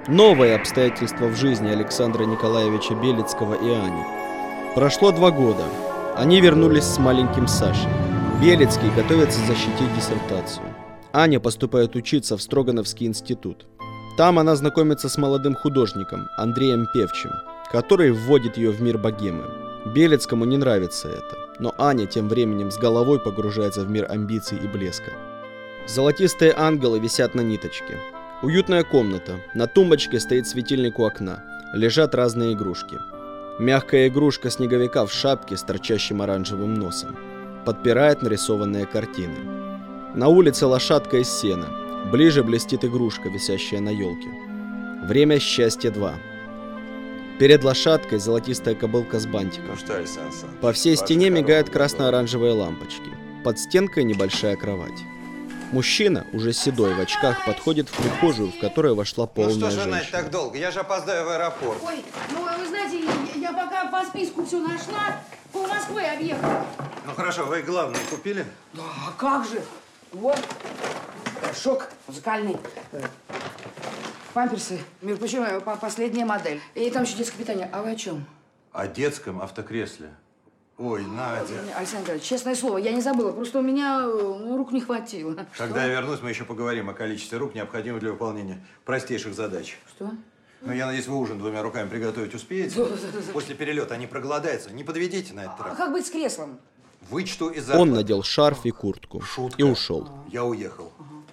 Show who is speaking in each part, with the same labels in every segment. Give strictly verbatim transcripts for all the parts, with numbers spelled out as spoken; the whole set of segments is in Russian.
Speaker 1: Новое обстоятельство в жизни Александра Николаевича Белецкого и Ани. Прошло два года. Они вернулись с маленьким Сашей. Белецкий готовится защитить диссертацию. Аня поступает учиться в Строгановский институт. Там она знакомится с молодым художником Андреем Певчим, который вводит ее в мир богемы. Белецкому не нравится это, но Аня тем временем с головой погружается в мир амбиций и блеска. Золотистые ангелы висят на ниточке. Уютная комната. На тумбочке стоит светильник у окна. Лежат разные игрушки. Мягкая игрушка снеговика в шапке с торчащим оранжевым носом. Подпирает нарисованные картины. На улице лошадка из сена. Ближе блестит игрушка, висящая на елке. Время счастья два. Перед лошадкой золотистая кобылка с бантиком.
Speaker 2: Ну что, Александр,
Speaker 1: По всей стене мигают красно-оранжевые лампочки. Под стенкой небольшая кровать. Мужчина, уже седой в очках, подходит в прихожую, в которую вошла полная
Speaker 2: женщина. Ну что же,
Speaker 1: женщина.
Speaker 2: Надь, так долго? Я же опоздаю в аэропорт.
Speaker 3: Ой, ну вы знаете, я, я пока по списку все нашла, пол Москвы объехала.
Speaker 2: Ну хорошо, вы главное купили?
Speaker 3: Да, а как же? Вот, шок музыкальный. Памперсы, между прочим, последняя модель. И там еще детское питание. А вы о чем?
Speaker 2: О детском автокресле. Ой, Надя.
Speaker 3: Александр Николаевич, честное слово, я не забыла. Просто у меня ну, рук не хватило.
Speaker 2: Когда я вернусь, мы еще поговорим о количестве рук, необходимых для выполнения простейших задач.
Speaker 3: Что?
Speaker 2: Ну, я надеюсь, вы ужин двумя руками приготовить успеете.
Speaker 3: Да, да, да.
Speaker 2: После перелета они проголодаются. Не подведите на этот
Speaker 3: А
Speaker 2: раз.
Speaker 3: как быть с креслом?
Speaker 2: Вычту из
Speaker 1: Он надел шарф и куртку.
Speaker 2: Шутка.
Speaker 1: И ушел.
Speaker 2: Я уехал.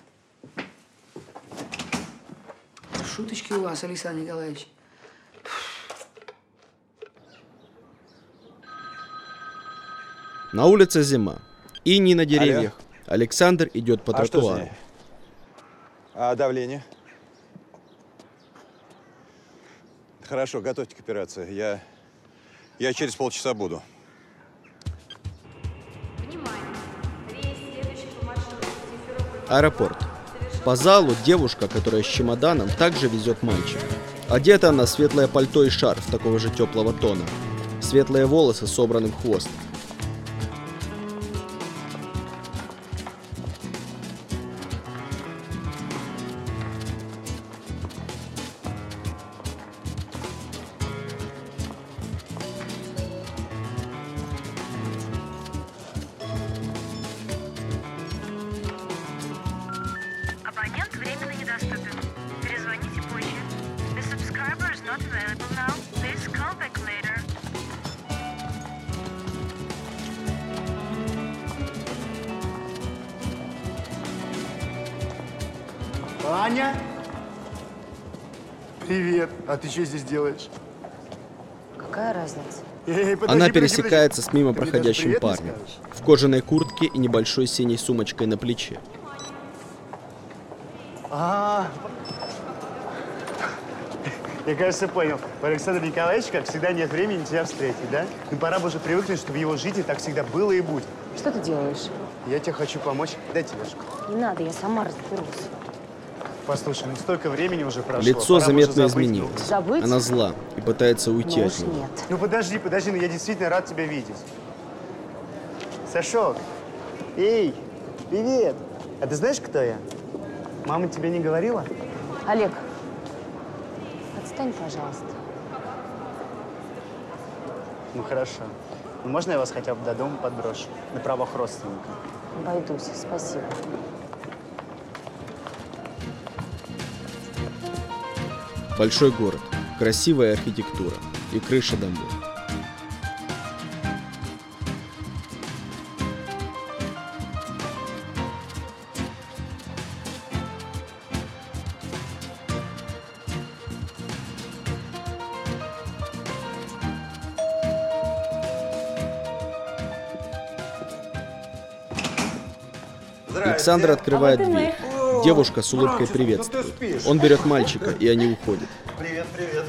Speaker 3: Шуточки у вас, Александр Николаевич.
Speaker 1: На улице зима. Иней на деревьях.
Speaker 2: Алло.
Speaker 1: Александр идет по
Speaker 2: А что с
Speaker 1: тротуару.
Speaker 2: ней? А давление? Хорошо, готовьте к операции. Я, я через полчаса буду.
Speaker 1: Аэропорт. По залу девушка, которая с чемоданом, также везет мальчика. Одета она в светлое пальто и шарф такого же теплого тона. Светлые волосы собраны в хвост.
Speaker 4: Абонент временно недоступен. Перезвоните позже. The subscriber is not available now. Please call back later.
Speaker 5: Аня? Привет. А ты что здесь делаешь?
Speaker 6: Какая разница?
Speaker 5: Эй, подожди,
Speaker 1: Она
Speaker 5: подожди,
Speaker 1: пересекается
Speaker 5: подожди.
Speaker 1: с мимо
Speaker 5: Ты мне даже
Speaker 1: проходящим
Speaker 5: привет не
Speaker 1: парнем.
Speaker 5: скажешь?
Speaker 1: В кожаной куртке и небольшой синей сумочкой на плече.
Speaker 5: А, я, кажется, понял. У Александра Николаевича, как всегда, нет времени тебя встретить, да? Ну, пора бы уже привыкнуть, что в его жизни так всегда было и будет.
Speaker 6: Что ты делаешь?
Speaker 5: Я тебе хочу помочь. Дай тележку.
Speaker 6: Не надо, я сама разберусь.
Speaker 5: Послушай, ну столько времени уже прошло.
Speaker 1: Лицо
Speaker 5: пора бы
Speaker 1: заметно
Speaker 5: уже забыть,
Speaker 1: изменилось.
Speaker 6: Забыть?
Speaker 1: Она зла и пытается уйти
Speaker 6: Ну
Speaker 1: от
Speaker 6: уж
Speaker 1: него.
Speaker 6: нет.
Speaker 5: Ну, ну подожди, подожди, ну я действительно рад тебя видеть. Сашок, эй, привет. А ты знаешь, кто я? Мама тебе не говорила?
Speaker 6: Олег, отстань, пожалуйста.
Speaker 5: Ну хорошо. Ну можно я вас хотя бы до дома подброшу? На правах родственника.
Speaker 6: Обойдусь, спасибо.
Speaker 1: Большой город, красивая архитектура и крыши домов. Александр открывает дверь. Девушка с улыбкой приветствует. Он берет мальчика, и они уходят.
Speaker 2: Привет, привет.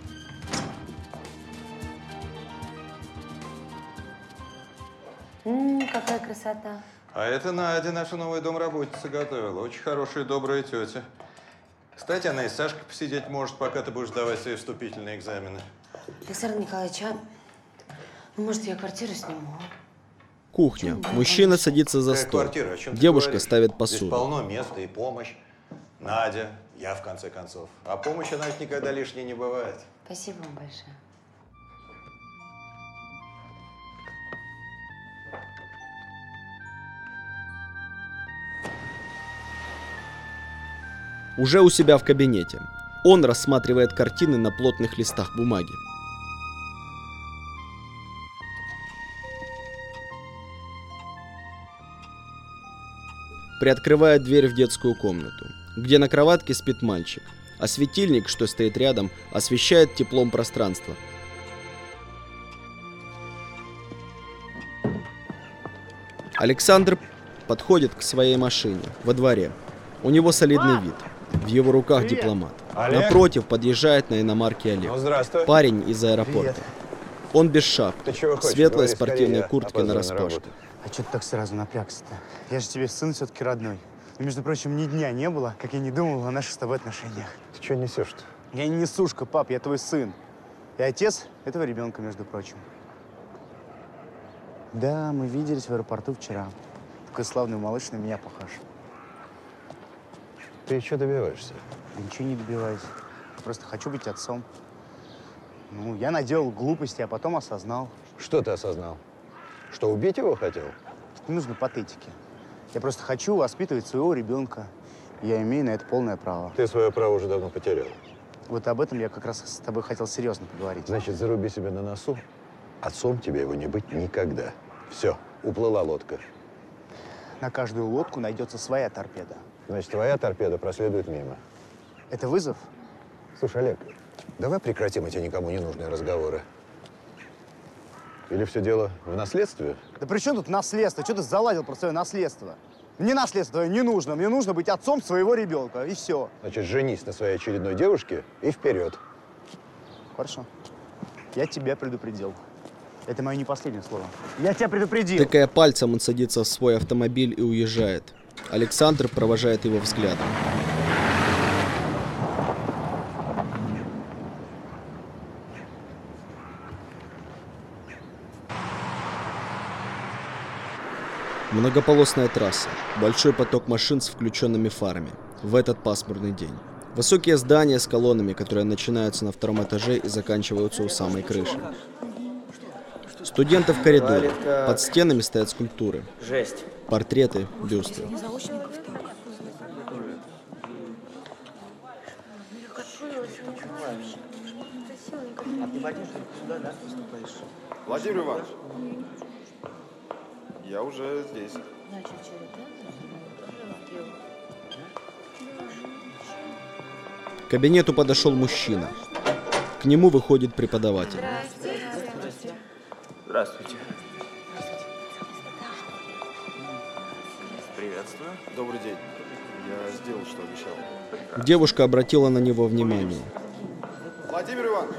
Speaker 6: М, какая красота.
Speaker 2: А это Надя, наша новая домработница, готовила. Очень хорошая и добрая тетя. Кстати, она и с Сашкой посидеть может, пока ты будешь давать свои вступительные экзамены.
Speaker 6: Александр Николаевич, а ну, может, я квартиру сниму?
Speaker 1: Кухня. Мужчина садится за
Speaker 2: Какая
Speaker 1: стол.
Speaker 2: квартира? О чем ты
Speaker 1: Девушка
Speaker 2: говоришь?
Speaker 1: ставит
Speaker 2: Здесь
Speaker 1: посуду.
Speaker 2: полно места и помощь. Надя, Я, в конце концов. А помощь, она ведь никогда лишней не бывает.
Speaker 6: Спасибо вам большое.
Speaker 1: Уже у себя в кабинете. Он рассматривает картины на плотных листах бумаги. Приоткрывает дверь в детскую комнату, где на кроватке спит мальчик, а светильник, что стоит рядом, освещает теплом пространство. Александр подходит к своей машине во дворе. У него солидный вид. В его руках
Speaker 5: Привет.
Speaker 1: дипломат.
Speaker 2: Олег?
Speaker 1: Напротив подъезжает на иномарке Олег.
Speaker 2: Ну, здравствуй.
Speaker 1: Парень из аэропорта.
Speaker 5: Привет.
Speaker 1: Он без шапки.
Speaker 2: Ты чего хочешь?
Speaker 1: Светлая
Speaker 2: Говори
Speaker 1: спортивная
Speaker 2: скорее, я
Speaker 1: куртка
Speaker 2: опаздываю на
Speaker 1: нараспашку.
Speaker 2: работу.
Speaker 5: А что ты так сразу напрягся-то? Я же тебе сын все-таки родной. И, между прочим, ни дня не было, как я не думал о наших с тобой отношениях.
Speaker 2: Ты что несешь-то?
Speaker 5: Я не несушка, пап, я твой сын. И отец этого ребенка, между прочим. Да, мы виделись в аэропорту вчера. Такой славный малыш на меня похож.
Speaker 2: Ты что добиваешься?
Speaker 5: Я ничего не добиваюсь. Просто хочу быть отцом. Ну, я наделал глупости, а потом осознал.
Speaker 2: Что ты осознал? Что, убить его хотел?
Speaker 5: Не нужно патетики. Я просто хочу воспитывать своего ребенка. И я имею на это полное право.
Speaker 2: Ты свое право уже давно потерял.
Speaker 5: Вот об этом я как раз с тобой хотел серьезно поговорить.
Speaker 2: Значит, заруби себе на носу. Отцом тебе его не быть никогда. Все, уплыла лодка.
Speaker 5: На каждую лодку найдется своя торпеда.
Speaker 2: Значит, твоя торпеда проследует мимо.
Speaker 5: Это вызов?
Speaker 2: Слушай, Олег, давай прекратим эти никому не нужные разговоры. Или все дело в наследстве?
Speaker 5: Да при чем тут наследство? Что ты заладил про свое наследство? Мне наследство не нужно. Мне нужно быть отцом своего ребенка. И все.
Speaker 2: Значит, женись на своей очередной девушке и вперед.
Speaker 5: Хорошо. Я тебя предупредил. Это мое не последнее слово. Я тебя предупредил.
Speaker 1: Тыкая пальцем, он садится в свой автомобиль и уезжает. Александр провожает его взглядом. Многополосная трасса. Большой поток машин с включенными фарами. В этот пасмурный день. Высокие здания с колоннами, которые начинаются на втором этаже и заканчиваются у самой крыши. Студенты в коридоре. Под стенами стоят скульптуры.
Speaker 7: Жесть.
Speaker 1: Портреты, бюсты.
Speaker 8: Владимир Иванович, я уже здесь.
Speaker 1: К кабинету подошел мужчина. К нему выходит преподаватель.
Speaker 7: Здравствуйте. Приветствую.
Speaker 8: Добрый день. Я сделал, что обещал.
Speaker 1: Девушка обратила на него внимание.
Speaker 8: Владимир Иванович.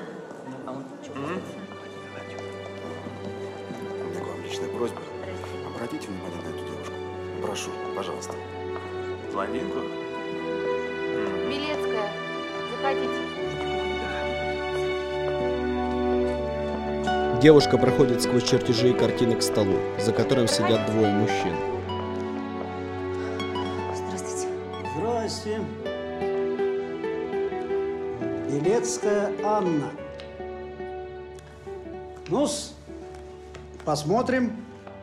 Speaker 8: У меня к вам личная просьба. Обратите внимание на эту девушку. Прошу, пожалуйста.
Speaker 7: Блондинку?
Speaker 9: Белецкая, заходите.
Speaker 1: Девушка проходит сквозь чертежи и картины к столу, за которым сидят двое мужчин.
Speaker 6: Здравствуйте.
Speaker 10: Здрасте. Белецкая Анна. Ну-с, посмотрим.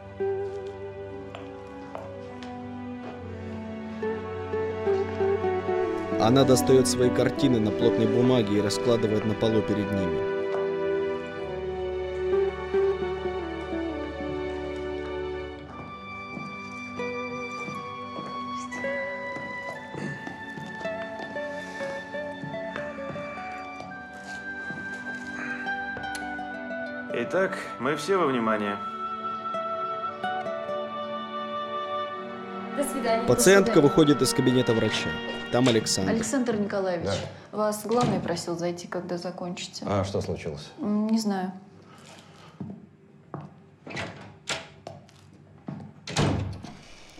Speaker 1: Она достает свои картины на плотной бумаге и раскладывает на полу перед ними.
Speaker 7: Итак, мы все во внимании.
Speaker 9: До свидания.
Speaker 1: Пациентка
Speaker 9: До свидания.
Speaker 1: выходит из кабинета врача. Там Александр.
Speaker 11: Александр Николаевич, вас главный просил зайти, когда закончите.
Speaker 2: А что случилось?
Speaker 11: М, Не знаю.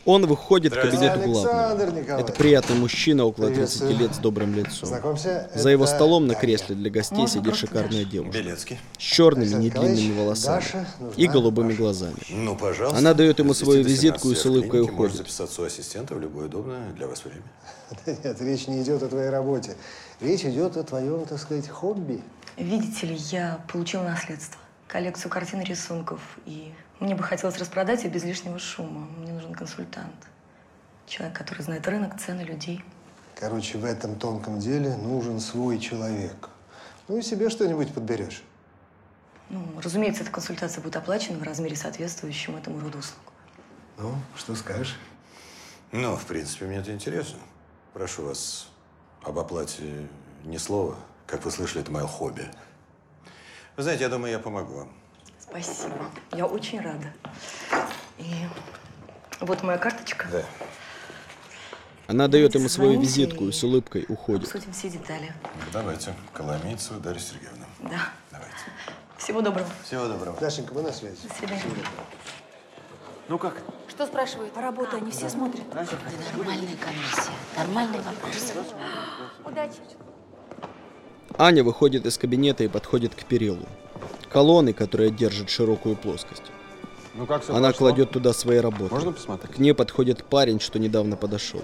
Speaker 1: Он выходит к кабинету главного.
Speaker 12: Александр Николаевич.
Speaker 1: Это приятный мужчина около тридцати
Speaker 12: Приветствую.
Speaker 1: лет с добрым лицом.
Speaker 12: Знакомься,
Speaker 1: За его
Speaker 12: это
Speaker 1: столом на
Speaker 12: Таня.
Speaker 1: кресле для гостей
Speaker 12: Можно
Speaker 1: сидит
Speaker 12: просто
Speaker 1: шикарная
Speaker 12: Даша?
Speaker 1: девушка.
Speaker 2: Белецкий.
Speaker 1: С черными
Speaker 12: Александр
Speaker 1: недлинными
Speaker 12: Николаевич,
Speaker 1: волосами
Speaker 12: Даша нужна
Speaker 1: и голубыми
Speaker 12: ваша
Speaker 1: глазами.
Speaker 2: Ну, пожалуйста.
Speaker 1: Она дает ему свою
Speaker 2: Здесь
Speaker 1: визитку и с
Speaker 2: тринадцать
Speaker 1: улыбкой
Speaker 2: клиники, можешь
Speaker 1: уходит.
Speaker 2: записаться у ассистента в любое удобное для вас время.
Speaker 12: Нет, речь не идет о твоей работе. Речь идет о твоем, так сказать, хобби.
Speaker 6: Видите ли, я получила наследство. Коллекцию картин и рисунков. И мне бы хотелось распродать ее без лишнего шума. Мне нужен консультант. Человек, который знает рынок, цены, людей.
Speaker 12: Короче, в этом тонком деле нужен свой человек. Ну и себе что-нибудь подберешь.
Speaker 6: Ну, разумеется, эта консультация будет оплачена в размере, соответствующем этому роду услуг.
Speaker 12: Ну, что скажешь?
Speaker 2: Ну, в принципе, мне это интересно. Прошу вас, об оплате ни слова. Как вы слышали, это мое хобби. Вы знаете, я думаю, я помогу вам.
Speaker 6: Спасибо. Я очень рада. И вот моя карточка.
Speaker 2: Да.
Speaker 1: Она дает ему свою
Speaker 6: Звоните
Speaker 1: визитку и с улыбкой уходит.
Speaker 6: Обсудим все детали.
Speaker 2: Давайте. Коломейцева Дарья Сергеевна.
Speaker 6: Да.
Speaker 2: Давайте.
Speaker 6: Всего доброго.
Speaker 2: Всего доброго.
Speaker 12: Дашенька, мы на связи.
Speaker 6: До свидания.
Speaker 7: Ну как?
Speaker 3: Что спрашивают?
Speaker 9: Работа, они все смотрят.
Speaker 6: Нормальная комиссия. Нормальный вопрос.
Speaker 3: Удачи.
Speaker 1: Аня выходит из кабинета и подходит к перилу. Колонны, которая держит широкую плоскость.
Speaker 8: Ну как все
Speaker 1: Она
Speaker 8: прошло?
Speaker 1: кладет туда свои работы.
Speaker 8: Можно посмотреть?
Speaker 1: К ней подходит парень, что недавно подошел.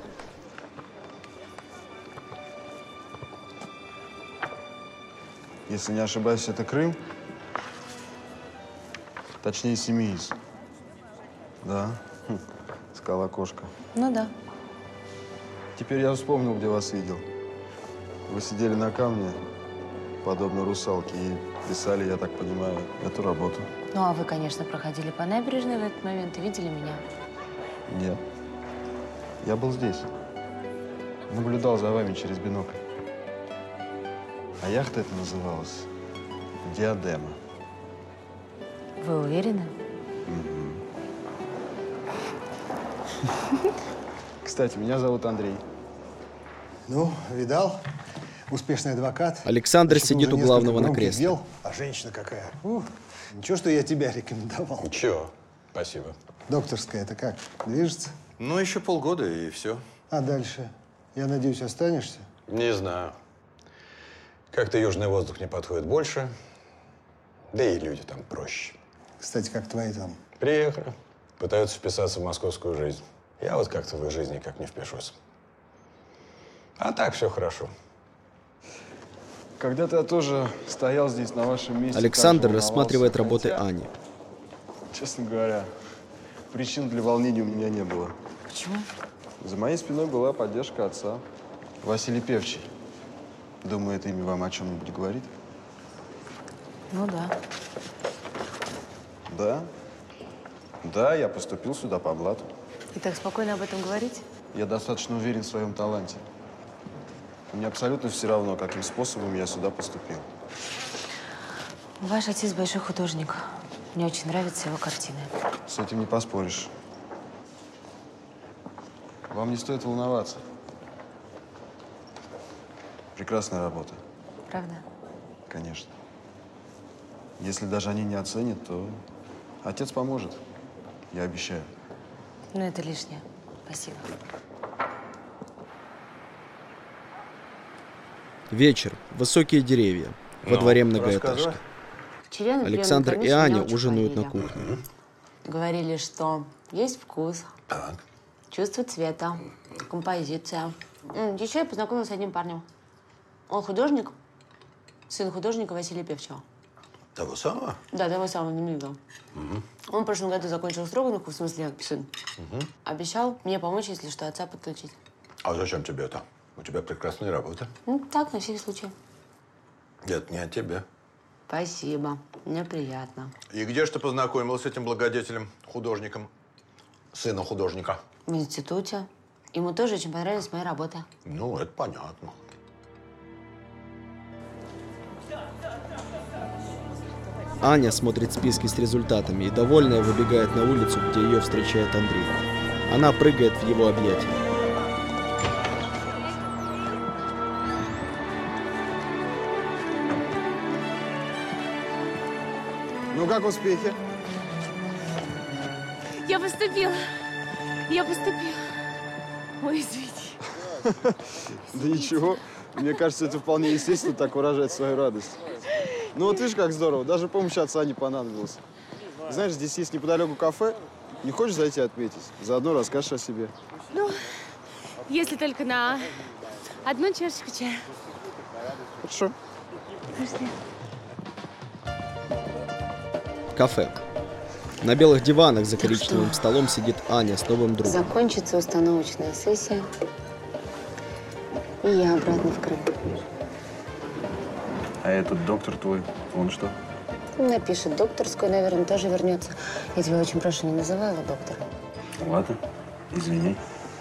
Speaker 8: Если не ошибаюсь, это Крым. Точнее, Семиис. Да. Хм. Скала-кошка.
Speaker 6: Ну да.
Speaker 8: Теперь я вспомнил, где вас видел. Вы сидели на камне, подобно русалке, и писали, я так понимаю, эту работу.
Speaker 11: Ну, а вы, конечно, проходили по набережной в этот момент и видели меня.
Speaker 8: Нет. Я был здесь. Наблюдал за вами через бинокль. А яхта эта называлась «Диадема».
Speaker 11: Вы уверены?
Speaker 8: Кстати, меня зовут Андрей.
Speaker 12: Ну, видал? Успешный адвокат.
Speaker 1: Александр
Speaker 12: Значит,
Speaker 1: сидит
Speaker 12: уже
Speaker 1: у главного
Speaker 12: несколько
Speaker 1: на
Speaker 12: громких
Speaker 1: кресле.
Speaker 12: дел. А женщина какая? Ух, ничего, что я тебя рекомендовал.
Speaker 2: Ничего. Спасибо.
Speaker 12: Докторская, это как? Движется?
Speaker 2: Ну, еще полгода и все.
Speaker 12: А дальше? Я надеюсь, останешься?
Speaker 2: Не знаю. Как-то южный воздух не подходит больше. Да и люди там проще.
Speaker 12: Кстати, как твои там?
Speaker 2: Приехали. Пытаются вписаться в московскую жизнь. Я вот как-то в их жизни как не впишусь. А так все хорошо.
Speaker 8: Когда-то я тоже стоял здесь, на вашем месте.
Speaker 1: Александр
Speaker 8: так же
Speaker 1: рассматривает
Speaker 8: волновался,
Speaker 1: работы
Speaker 8: хотя,
Speaker 1: Ани.
Speaker 8: Честно говоря, причин для волнения у меня не было.
Speaker 11: Почему?
Speaker 8: За моей спиной была поддержка отца, Василий Певчий. Думаю, это имя вам о чем-нибудь говорит?
Speaker 11: Ну да.
Speaker 8: Да. Да, я поступил сюда по блату.
Speaker 11: И так спокойно об этом говорить?
Speaker 8: Я достаточно уверен в своем таланте. Мне абсолютно все равно, каким способом я сюда поступил.
Speaker 11: Ваш отец большой художник. Мне очень нравятся его картины.
Speaker 8: С этим не поспоришь. Вам не стоит волноваться. Прекрасная работа.
Speaker 11: Правда?
Speaker 8: Конечно. Если даже они не оценят, то отец поможет. Я обещаю.
Speaker 11: Ну, это лишнее. Спасибо.
Speaker 1: Вечер. Высокие деревья. Во
Speaker 2: Ну,
Speaker 1: дворе многоэтажки.
Speaker 2: рассказывай.
Speaker 9: Вчера на
Speaker 1: Александр и
Speaker 9: приемной комиссии
Speaker 1: Аня
Speaker 9: меня очень
Speaker 1: ужинают на
Speaker 9: хвалили.
Speaker 1: кухне.
Speaker 9: Говорили, что есть вкус,
Speaker 2: Так.
Speaker 9: чувство цвета, композиция. М, Еще я познакомилась с одним парнем. Он художник, сын художника Василия Певчего.
Speaker 2: Того самого?
Speaker 9: Да, того самого знаменитого. Он в прошлом году закончил Строгановку, в смысле, сын. Обещал мне помочь, если что, отца подключить.
Speaker 2: А зачем тебе это? У тебя прекрасная работа.
Speaker 9: Ну, так, на всякий случай.
Speaker 2: Это не о тебе.
Speaker 9: Спасибо, мне приятно.
Speaker 2: И где же ты познакомилась с этим благодетелем, художником, сыном художника?
Speaker 9: В институте. Ему тоже очень понравились мои работы.
Speaker 2: Ну, это понятно.
Speaker 1: Аня смотрит списки с результатами и, довольная, выбегает на улицу, где ее встречает Андрей. Она прыгает в его объятия.
Speaker 12: Ну, как успехи?
Speaker 3: Я поступила.
Speaker 9: Я поступила. Ой, извините.
Speaker 8: Да ничего. Мне кажется, это вполне естественно так выражать свою радость. Ну вот видишь, как здорово. Даже помощь отца не понадобилась. Знаешь, здесь есть неподалеку кафе. Не хочешь зайти отметить? Заодно расскажешь о себе.
Speaker 9: Ну, если только на одну чашечку чая.
Speaker 8: Хорошо.
Speaker 9: Пошли.
Speaker 1: Кафе. На белых диванах за коричневым столом сидит Аня с новым другом.
Speaker 9: Закончится установочная сессия, и я обратно в Крым.
Speaker 8: А этот доктор твой, он что?
Speaker 9: Напишет докторскую, наверное, тоже вернется. Я тебя очень прошу, не называй его доктором.
Speaker 8: Ладно, извини.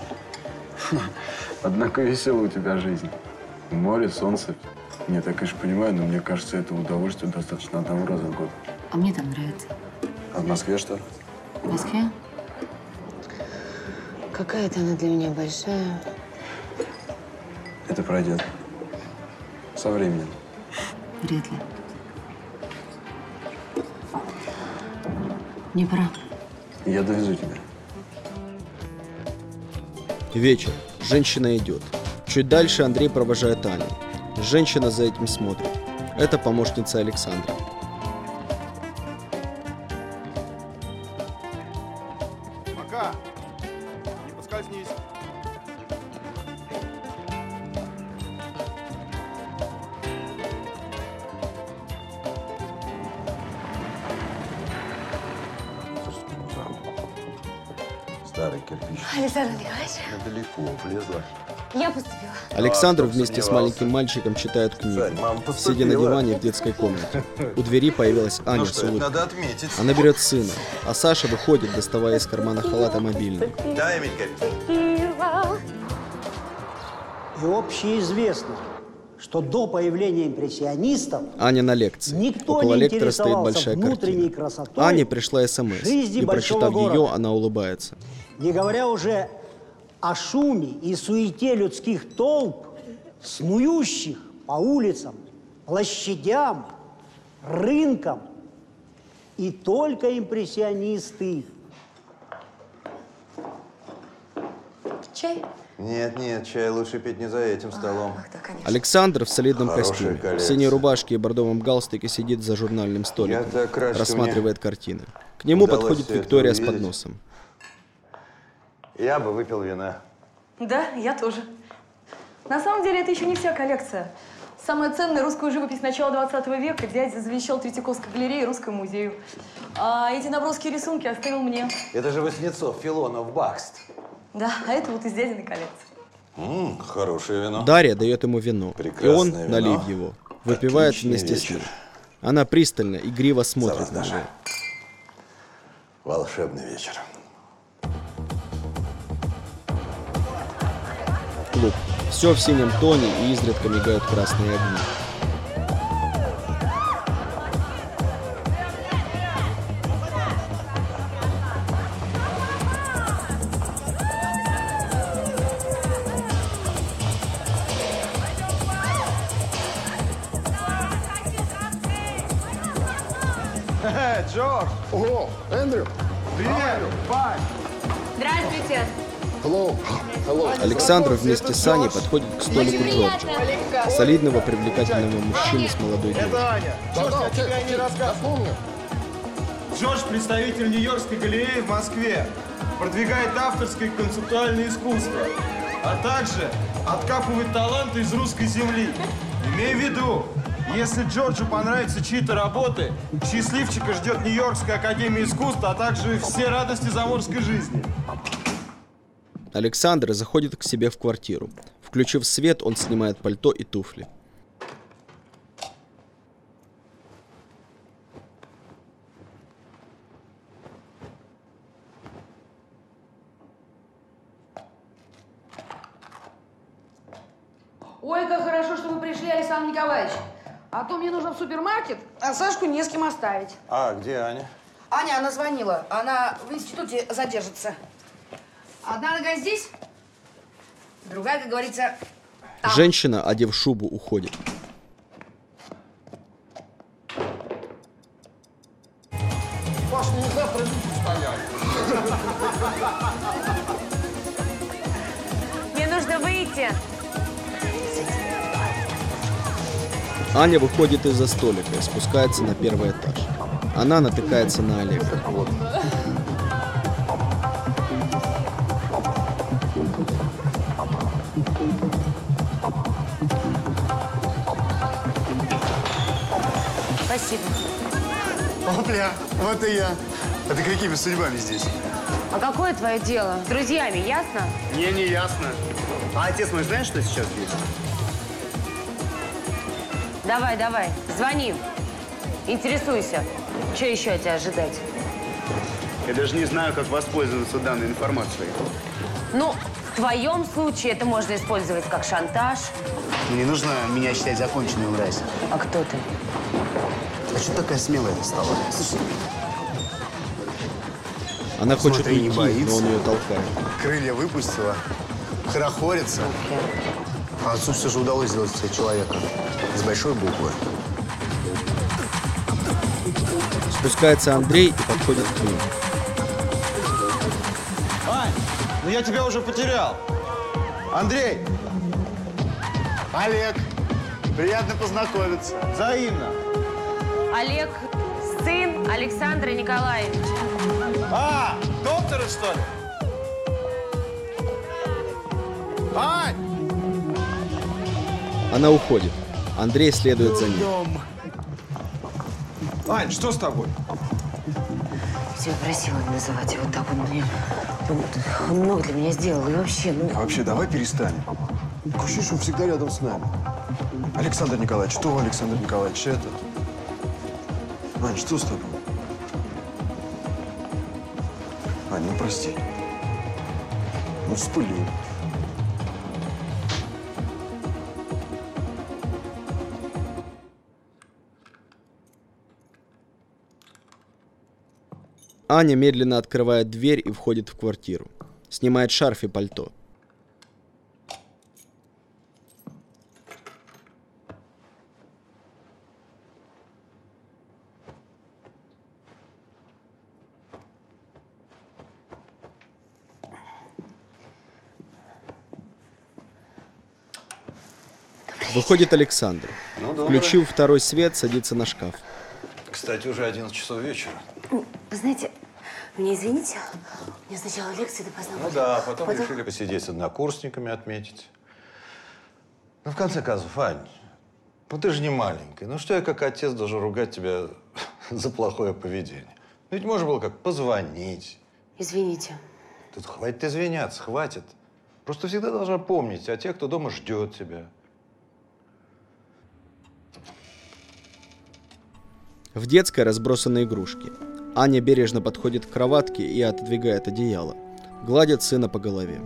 Speaker 8: Однако веселая у тебя жизнь. Море, солнце. Нет, я, конечно, понимаю, но мне кажется, этого удовольствия достаточно одного раза в год.
Speaker 9: А мне там нравится.
Speaker 8: А в Москве что?
Speaker 9: В Москве? Какая-то она для меня большая.
Speaker 8: Это пройдет. Со временем.
Speaker 9: Вряд ли. Мне пора.
Speaker 8: Я довезу тебя.
Speaker 1: Вечер. Женщина идет. Чуть дальше Андрей провожает Аню. Женщина за этим смотрит. Это помощница Александра.
Speaker 8: Пока. Не подскользнись.
Speaker 2: Старый кирпич.
Speaker 9: Александр Николаевич.
Speaker 2: Недалеко, влезла.
Speaker 9: Я поступила.
Speaker 1: Александр
Speaker 2: А, кто
Speaker 1: вместе с
Speaker 2: сомневался?
Speaker 1: маленьким мальчиком читает книгу,
Speaker 2: Сань, мама
Speaker 1: сидя на
Speaker 2: поступила.
Speaker 1: диване в детской комнате. У двери появилась Аня
Speaker 2: Ну
Speaker 1: с
Speaker 2: что, это
Speaker 1: улыбкой.
Speaker 2: надо отметить.
Speaker 1: Она берет сына, а Саша выходит, доставая из кармана халата мобильный.
Speaker 2: Да, Эмилька?
Speaker 10: И общеизвестно, что до появления импрессионистов
Speaker 1: Аня на лекции.
Speaker 10: никто
Speaker 1: Около
Speaker 10: не
Speaker 1: лектора стоит
Speaker 10: интересовался
Speaker 1: большая
Speaker 10: внутренней
Speaker 1: картина.
Speaker 10: красотой
Speaker 1: Ане пришла СМС,
Speaker 10: жизни
Speaker 1: и,
Speaker 10: большого
Speaker 1: прочитав ее,
Speaker 10: города.
Speaker 1: она улыбается.
Speaker 10: Не говоря уже о шуме и суете людских толп, снующих по улицам, площадям, рынкам. И только импрессионисты.
Speaker 6: Чай?
Speaker 2: Нет, нет, чай лучше пить не за этим столом.
Speaker 1: Александр в солидном
Speaker 2: Хорошая
Speaker 1: костюме, в
Speaker 2: коллекция.
Speaker 1: синей рубашке и бордовом галстуке сидит за журнальным столиком,
Speaker 2: Я так рад, что
Speaker 1: рассматривает
Speaker 2: мне
Speaker 1: картины. К нему
Speaker 2: удалось
Speaker 1: подходит
Speaker 2: всё это
Speaker 1: Виктория с
Speaker 2: увидеть.
Speaker 1: подносом.
Speaker 2: Я бы выпил вина.
Speaker 6: Да, я тоже. На самом деле, это еще не вся коллекция. Самая ценная русская живопись начала двадцатого века дядя завещал Третьяковской галерее и Русскому музею. А эти наброски и рисунки оставил мне.
Speaker 2: Это же Васнецов, Филонов, Бакст.
Speaker 6: Да, а это вот из дядиной коллекции.
Speaker 2: М, хорошее вино.
Speaker 1: Дарья дает ему вино, и
Speaker 2: Прекрасное
Speaker 1: он,
Speaker 2: вино.
Speaker 1: налив его, выпивает
Speaker 2: Отличный
Speaker 1: вместе с
Speaker 2: вечер.
Speaker 1: ним. Она пристально, игриво смотрит
Speaker 2: вас
Speaker 1: на
Speaker 2: даже.
Speaker 1: него.
Speaker 2: Волшебный вечер.
Speaker 1: Клуб. Все в синем тоне, и изредка мигают красные огни.
Speaker 8: Джордж!
Speaker 13: О, Эндрю!
Speaker 8: Привет! Бай!
Speaker 9: Здравствуйте.
Speaker 13: Hello. Hello.
Speaker 1: Александр вместе с Аней подходит к столику Джорджа, солидного привлекательного мужчины с молодой девушкой.
Speaker 8: Это Аня. Джордж,
Speaker 13: Да-да,
Speaker 8: я тебя
Speaker 13: я-
Speaker 8: не
Speaker 13: я
Speaker 8: рассказывал.
Speaker 13: помню.
Speaker 8: Джордж – представитель Нью-Йоркской галереи в Москве. Продвигает авторское и концептуальное искусство. А также откапывает таланты из русской земли. Имей в виду, если Джорджу понравятся чьи-то работы, счастливчика ждет Нью-Йоркская академия искусств, а также все радости заморской жизни.
Speaker 1: Александр заходит к себе в квартиру. Включив свет, он снимает пальто и туфли.
Speaker 3: Ой, как хорошо, что вы пришли, Александр Николаевич. А то мне нужно в супермаркет, а Сашку не с кем оставить.
Speaker 2: А, где Аня?
Speaker 3: Аня, она звонила. Она в институте задержится. Одна нога здесь, другая, как говорится, там.
Speaker 1: Женщина, одев шубу, уходит.
Speaker 13: Паш, нельзя про люди стоять.
Speaker 9: Заходите.
Speaker 1: Аня выходит из-за столика и спускается на первый этаж. Она натыкается на Олега.
Speaker 9: Спасибо.
Speaker 5: Опля, вот и я. А ты какими судьбами здесь?
Speaker 9: А какое твое дело? С друзьями, ясно?
Speaker 5: Не, не ясно. А отец мой знаешь, что сейчас есть?
Speaker 9: Давай, давай, звони. Интересуйся. Что еще от тебя ожидать?
Speaker 5: Я даже не знаю, как воспользоваться данной информацией.
Speaker 9: Ну, в твоем случае это можно использовать как шантаж.
Speaker 5: Мне нужно меня считать законченной, мразь.
Speaker 9: А кто ты?
Speaker 5: А что такая смелая ты стала? Слушай,
Speaker 1: Она хочет
Speaker 5: смотри, не
Speaker 1: уйти,
Speaker 5: боится.
Speaker 1: но он ее толкает.
Speaker 5: Крылья выпустила, хорохорится. А отцу все же удалось сделать из себя человека. С большой буквы.
Speaker 1: Спускается Андрей и подходит к ним.
Speaker 8: Ань, ну я тебя уже потерял. Андрей!
Speaker 5: Олег, приятно познакомиться.
Speaker 8: Взаимно.
Speaker 9: Олег, сын Александра Николаевича.
Speaker 8: А, доктора, что ли? Ань!
Speaker 1: Она уходит. Андрей следует за ней.
Speaker 8: Ань, что с тобой?
Speaker 9: Я тебя просила не называть его так. Он, мне, он, он много для меня сделал. И вообще, ну...
Speaker 12: А вообще, давай перестанем. Такое ощущение, что он всегда рядом с нами. Александр Николаевич, что Александр Николаевич, это? Ань, что с тобой? Ань, ну прости. Ну, вспылил.
Speaker 1: Аня медленно открывает дверь и входит в квартиру. Снимает шарф и пальто. Выходит Александр.
Speaker 2: Ну, доброе.
Speaker 1: Включив второй свет, садится на шкаф.
Speaker 2: Кстати, уже одиннадцать часов вечера.
Speaker 9: Вы знаете, меня извините, у меня сначала лекции допоздна.
Speaker 2: Ну да, потом, потом решили посидеть с однокурсниками, отметить. Ну, в конце концов, Ань, ну ты же не маленькая. Ну что я как отец должен ругать тебя за плохое поведение? Ну ведь можно было как позвонить.
Speaker 9: Извините.
Speaker 2: Тут хватит извиняться, хватит. Просто всегда должна помнить о тех, кто дома ждет тебя.
Speaker 1: В детской разбросаны игрушки. Аня бережно подходит к кроватке и отодвигает одеяло. Гладит сына по голове.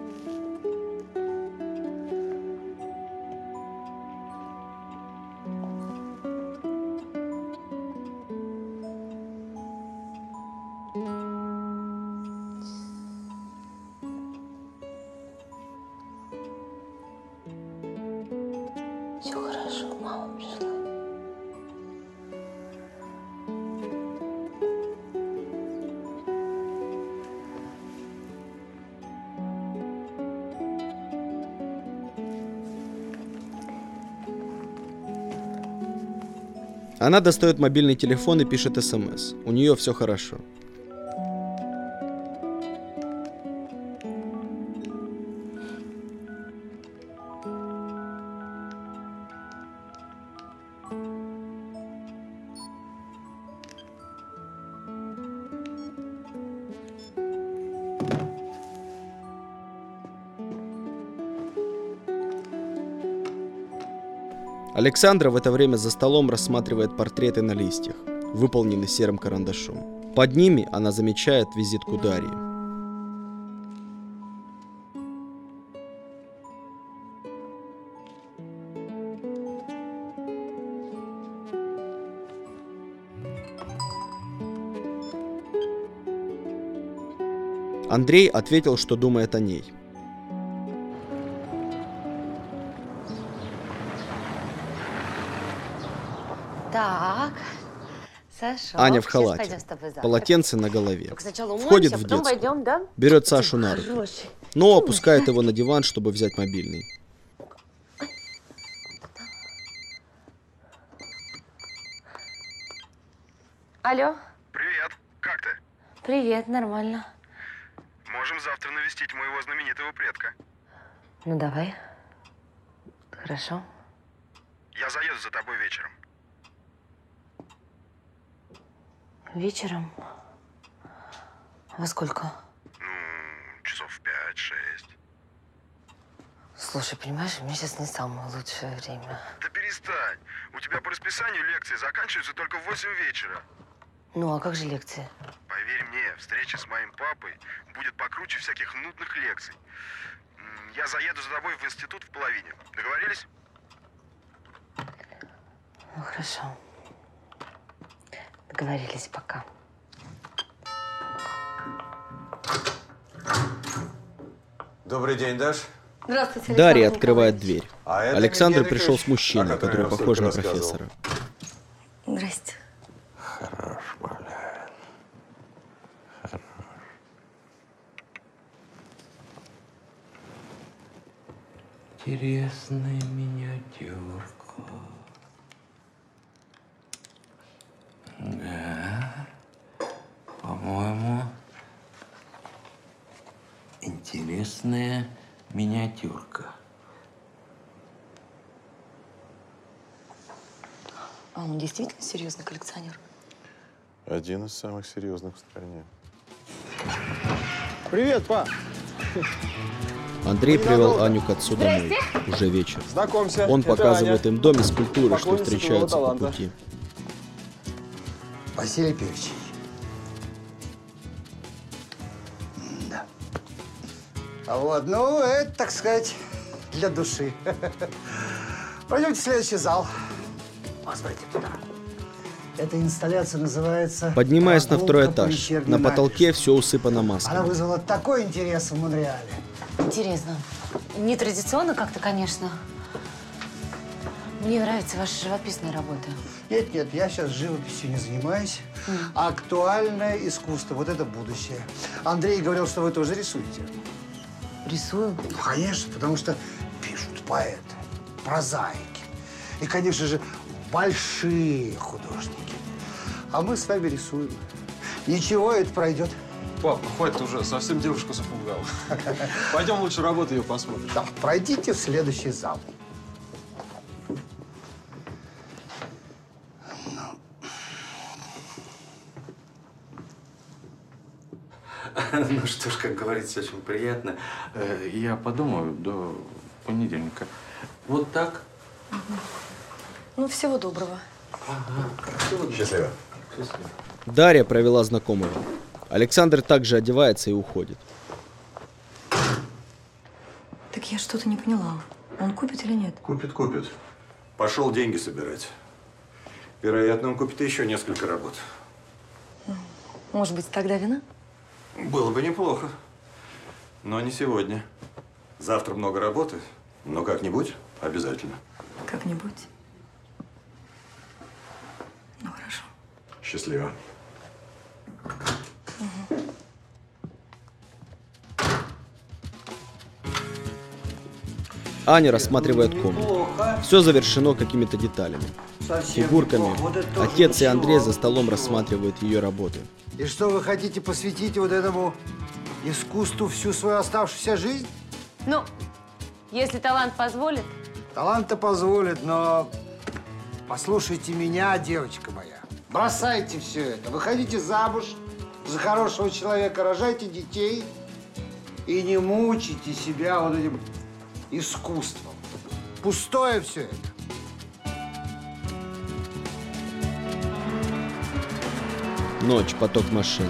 Speaker 9: Все хорошо, мама пришла.
Speaker 1: Она достает мобильный телефон и пишет смс. У нее все хорошо. Александра в это время за столом рассматривает портреты на листьях, выполненные серым карандашом. Под ними она замечает визитку Дарьи. Андрей ответил, что думает о ней.
Speaker 9: Так, Саша.
Speaker 1: Аня в халате, полотенце на голове.
Speaker 9: Только сначала умоемся,
Speaker 1: Входит
Speaker 9: а
Speaker 1: в
Speaker 9: потом
Speaker 1: детскую.
Speaker 9: пойдем, да?
Speaker 1: Берет Сашу на руки.
Speaker 9: Хороший.
Speaker 1: но опускает его на диван, чтобы взять мобильный.
Speaker 9: Алло.
Speaker 14: Привет, как ты?
Speaker 9: Привет, нормально.
Speaker 14: Можем завтра навестить моего знаменитого предка.
Speaker 9: Ну, давай. Хорошо.
Speaker 14: Я заеду за тобой вечером.
Speaker 9: Вечером? Во сколько?
Speaker 14: Ну, часов в пять-шесть.
Speaker 9: Слушай, понимаешь, у меня сейчас не самое лучшее время.
Speaker 14: Да перестань. У тебя по расписанию лекции заканчиваются только в восемь вечера.
Speaker 9: Ну, а как же лекции?
Speaker 14: Поверь мне, встреча с моим папой будет покруче всяких нудных лекций. М, Я заеду за тобой в институт в половине. Договорились?
Speaker 9: Ну, хорошо. Договорились, пока.
Speaker 2: Добрый день, Даш.
Speaker 6: Здравствуйте,
Speaker 1: Дарья
Speaker 6: Александр
Speaker 1: открывает
Speaker 6: Николаевич.
Speaker 1: дверь.
Speaker 2: А это
Speaker 1: Александр
Speaker 2: Евгений
Speaker 1: пришел с
Speaker 2: Ильич,
Speaker 1: мужчиной,
Speaker 2: о котором
Speaker 1: который
Speaker 2: я вам
Speaker 1: похож на
Speaker 2: столько рассказывал.
Speaker 1: профессора.
Speaker 6: Здрасте.
Speaker 2: Хорош, Маля. Хорош.
Speaker 15: Интересная миниатюрка. Да, по-моему, интересная миниатюрка.
Speaker 6: А он действительно серьезный коллекционер?
Speaker 2: Один из самых серьезных в стране.
Speaker 12: Привет, па.
Speaker 1: Андрей привел Аню к отцу домой. Уже вечер.
Speaker 12: Знакомься,
Speaker 1: Он
Speaker 12: это
Speaker 1: показывает
Speaker 12: Аня.
Speaker 1: им дом из культуры, что
Speaker 12: Поклонница
Speaker 1: встречаются
Speaker 12: твоего
Speaker 1: по
Speaker 12: таланта.
Speaker 1: пути.
Speaker 16: Василий Петрович. Да. А вот, ну, это, так сказать, для души. Пойдемте в следующий зал. Посмотрите туда. Эта инсталляция называется...
Speaker 1: Поднимаясь на второй
Speaker 16: «Прогулка по
Speaker 1: этаж,
Speaker 16: вечерней
Speaker 1: на потолке
Speaker 16: набережной».
Speaker 1: все усыпано
Speaker 16: Она
Speaker 1: масками.
Speaker 16: вызвала такой интерес в Монреале.
Speaker 9: Интересно. Нетрадиционно как-то, конечно. Мне нравится ваша живописная работа.
Speaker 16: Нет, нет, я сейчас живописью не занимаюсь.
Speaker 9: Mm.
Speaker 16: Актуальное искусство, вот это будущее. Андрей говорил, что вы тоже рисуете.
Speaker 9: Рисую?
Speaker 16: Конечно, потому что пишут поэты, прозаики. И, конечно же, большие художники. А мы с вами рисуем. Ничего, это пройдет.
Speaker 12: Пап, ну хватит уже, совсем девушку запугал. Пойдем лучше работу ее посмотрим.
Speaker 16: Да, пройдите в следующий зал.
Speaker 15: Ну что ж, как говорится, очень приятно. Э, Я подумаю до понедельника. Вот так?
Speaker 6: Ну, всего доброго.
Speaker 2: Счастливо.
Speaker 15: Счастливо.
Speaker 1: Дарья провела знакомого. Александр также одевается и уходит.
Speaker 6: Так я что-то не поняла. Он купит или нет?
Speaker 2: Купит, купит. Пошел деньги собирать. Вероятно, он купит еще несколько работ.
Speaker 6: Может быть, тогда вина?
Speaker 2: Было бы неплохо. Но не сегодня. Завтра много работы, но как-нибудь обязательно.
Speaker 6: Как-нибудь. Ну, хорошо.
Speaker 2: Счастливо.
Speaker 6: Угу.
Speaker 1: Аня рассматривает комнату. Все завершено какими-то деталями.
Speaker 16: Совсем
Speaker 1: Фигурками.
Speaker 16: неплохо. Вот это тоже
Speaker 1: Отец и Андрей
Speaker 16: ничего.
Speaker 1: за столом рассматривают ее работы.
Speaker 16: И что, вы хотите посвятить вот этому искусству всю свою оставшуюся жизнь?
Speaker 9: Ну, если талант позволит.
Speaker 16: Талант-то позволит, но послушайте меня, девочка моя. Бросайте все это, выходите замуж за хорошего человека, рожайте детей и не мучайте себя вот этим искусством. Пустое все это.
Speaker 1: Ночь, поток машин.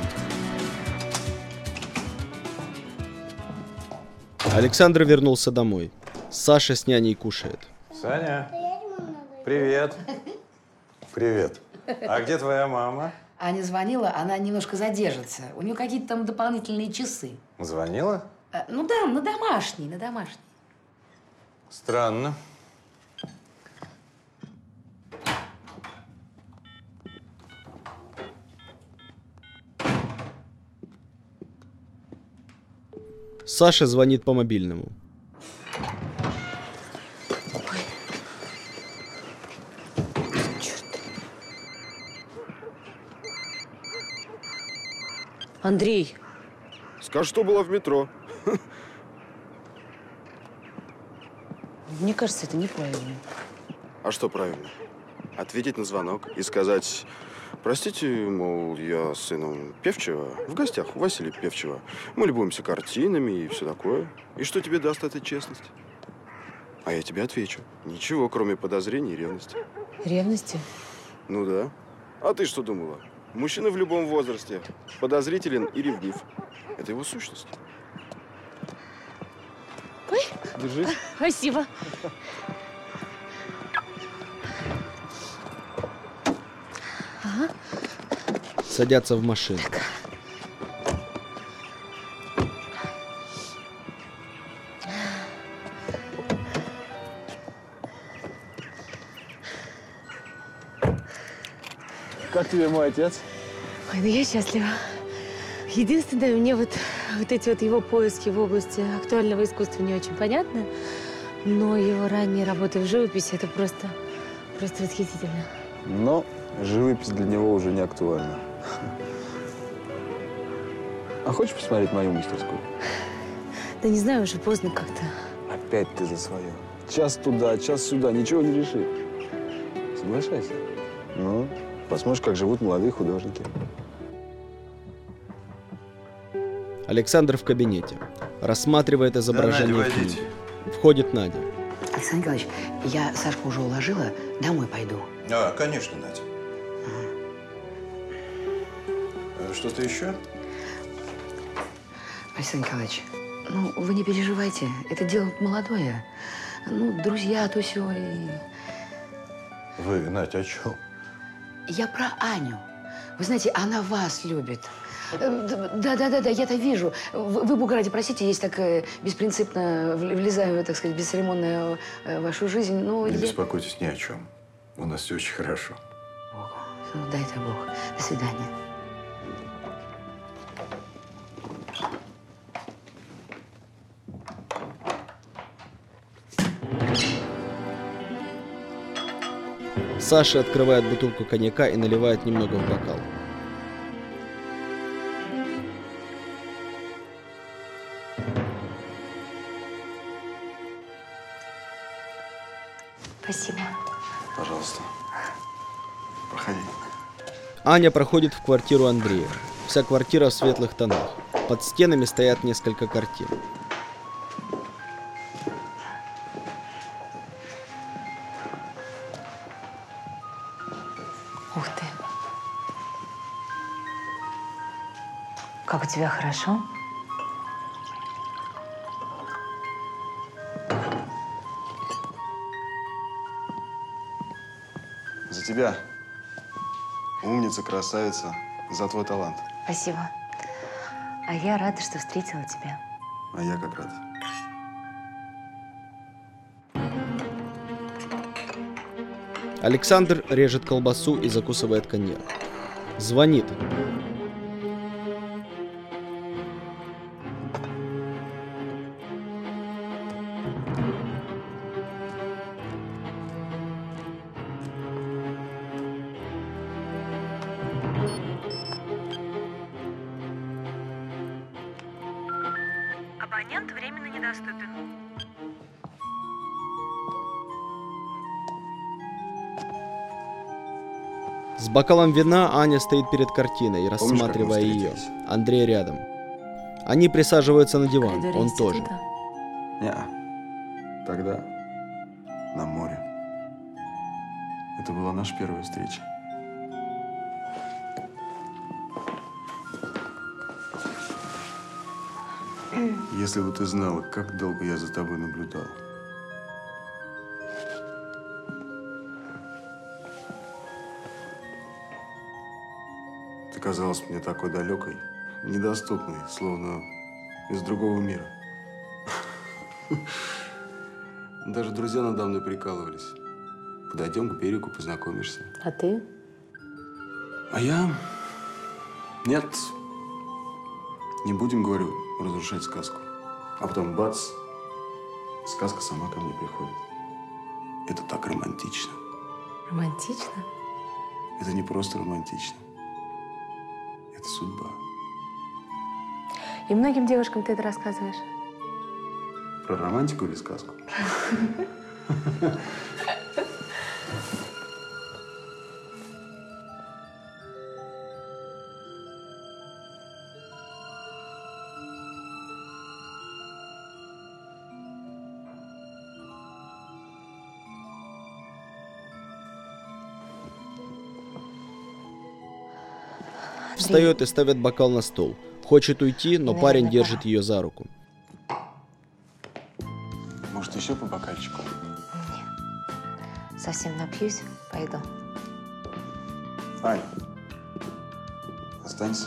Speaker 1: Александр вернулся домой. Саша с няней кушает.
Speaker 2: Саня, привет. Привет. А где твоя мама?
Speaker 3: Аня звонила, она немножко задержится. У нее какие-то там дополнительные часы.
Speaker 2: Звонила?
Speaker 3: А, ну да, на домашний, на домашний.
Speaker 2: Странно.
Speaker 1: Саша звонит по мобильному.
Speaker 9: Андрей.
Speaker 12: Скажи, что было в метро.
Speaker 9: Мне кажется, это неправильно.
Speaker 12: А что правильно? Ответить на звонок и сказать: простите, мол, я с сыном Певчего в гостях у Василия Певчего. Мы любуемся картинами и все такое. И что тебе даст эта честность? А я тебе отвечу: ничего, кроме подозрений и ревности.
Speaker 9: Ревности?
Speaker 12: Ну да. А ты что думала? Мужчина в любом возрасте подозрителен и ревнив. Это его сущность.
Speaker 9: Ой.
Speaker 12: Держи.
Speaker 9: Спасибо. Ага.
Speaker 1: Садятся в машину.
Speaker 8: Как тебе мой отец?
Speaker 9: Ой, ну я счастлива. Единственное, мне вот, вот эти вот его поиски в области актуального искусства не очень понятны, но его ранние работы в живописи – это просто, просто восхитительно.
Speaker 8: Но живопись для него уже не актуальна. А хочешь посмотреть мою мастерскую?
Speaker 9: Да не знаю, уже поздно как-то.
Speaker 8: Опять ты за свое. Час туда, час сюда, ничего не решит. Соглашайся. Ну, посмотришь, как живут молодые художники.
Speaker 1: Александр в кабинете. Рассматривает изображение
Speaker 2: Да,
Speaker 1: в
Speaker 2: Надя,
Speaker 1: книге.
Speaker 2: войдите.
Speaker 1: Входит Надя.
Speaker 3: Александр Николаевич, я Сашку уже уложила, домой пойду.
Speaker 2: А, конечно, Надя. А что-то еще?
Speaker 3: Александр Николаевич, ну, вы не переживайте, это дело молодое. Ну, друзья, то сё и…
Speaker 2: Вы, Надя, о чем?
Speaker 3: Я про Аню. Вы знаете, она вас любит. Да-да-да, я это вижу. Вы, вы Бога ради, простите, есть так э, беспринципно влезаю, так сказать, бесцеремонно э, в вашу жизнь. Но
Speaker 2: Не
Speaker 3: я…
Speaker 2: беспокойтесь ни о чем. У нас все очень хорошо.
Speaker 3: Ну, дай-то Бог. До свидания.
Speaker 1: Саша открывает бутылку коньяка и наливает немного в бокал.
Speaker 9: Спасибо.
Speaker 12: Пожалуйста. Проходи.
Speaker 1: Аня проходит в квартиру Андрея. Вся квартира в светлых тонах. Под стенами стоят несколько картин.
Speaker 9: Ух ты. Как у тебя хорошо?
Speaker 12: За тебя. Умница, красавица. За твой талант.
Speaker 9: Спасибо. А я рада, что встретила тебя.
Speaker 12: А я как рад.
Speaker 1: Александр режет колбасу и закусывает коньяк. Звонит.
Speaker 4: Абонент временно недоступен.
Speaker 1: С бокалом вина Аня стоит перед картиной,
Speaker 12: Помнишь,
Speaker 1: рассматривая
Speaker 12: как мы
Speaker 1: ее.
Speaker 12: встретились?
Speaker 1: Андрей рядом. Они присаживаются на диван,
Speaker 9: Коридоре
Speaker 1: он тоже.
Speaker 9: института.
Speaker 12: Неа. Тогда на море. Это была наша первая встреча. Если бы ты знала, как долго я за тобой наблюдал. Ты казалась мне такой далекой, недоступной, словно из другого мира. Даже друзья надо мной прикалывались. Подойдем к берегу, познакомишься.
Speaker 9: А ты?
Speaker 12: А я… Нет. Не будем, говорю, разрушать сказку. А потом бац, сказка сама ко мне приходит. Это так романтично.
Speaker 9: Романтично?
Speaker 12: Это не просто романтично. Это судьба.
Speaker 9: И многим девушкам ты это рассказываешь?
Speaker 12: Про романтику или сказку?
Speaker 1: Встает и ставит бокал на стол. Хочет уйти, но парень держит ее за руку.
Speaker 12: Может, еще по бокальчику?
Speaker 9: Совсем напьюсь, пойду.
Speaker 12: Ань, останься.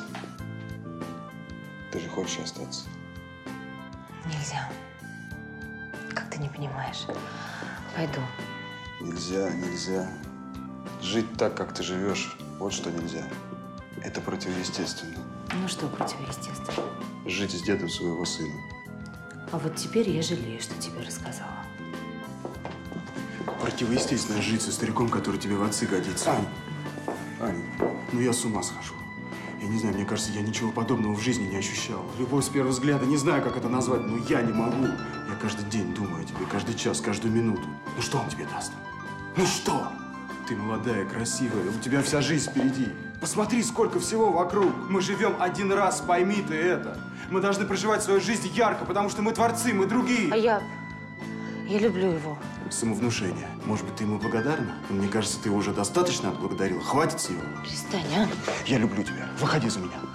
Speaker 12: Ты же хочешь остаться.
Speaker 9: Нельзя. Как ты не понимаешь? Пойду.
Speaker 12: Нельзя, нельзя. Жить так, как ты живешь, вот что нельзя. Это противоестественно.
Speaker 9: Ну что противоестественно?
Speaker 12: Жить с дедом своего сына.
Speaker 9: А вот теперь я жалею, что тебе рассказала.
Speaker 12: Противоестественно жить со стариком, который тебе в отцы годится. Ань, Ань, ну я с ума схожу. Я не знаю, мне кажется, я ничего подобного в жизни не ощущал. Любовь с первого взгляда, не знаю, как это назвать, но я не могу. Я каждый день думаю о тебе, каждый час, каждую минуту. Ну что он тебе даст? Ну что? Ты молодая, красивая, у тебя вся жизнь впереди. Посмотри, сколько всего вокруг. Мы живем один раз, пойми ты это. Мы должны проживать свою жизнь ярко, потому что мы творцы, мы другие.
Speaker 9: А я... я люблю его.
Speaker 12: Самовнушение. Может быть, ты ему благодарна? Но мне кажется, ты его уже достаточно отблагодарила. Хватит с него.
Speaker 9: Перестань, а?
Speaker 12: Я люблю тебя. Выходи за меня.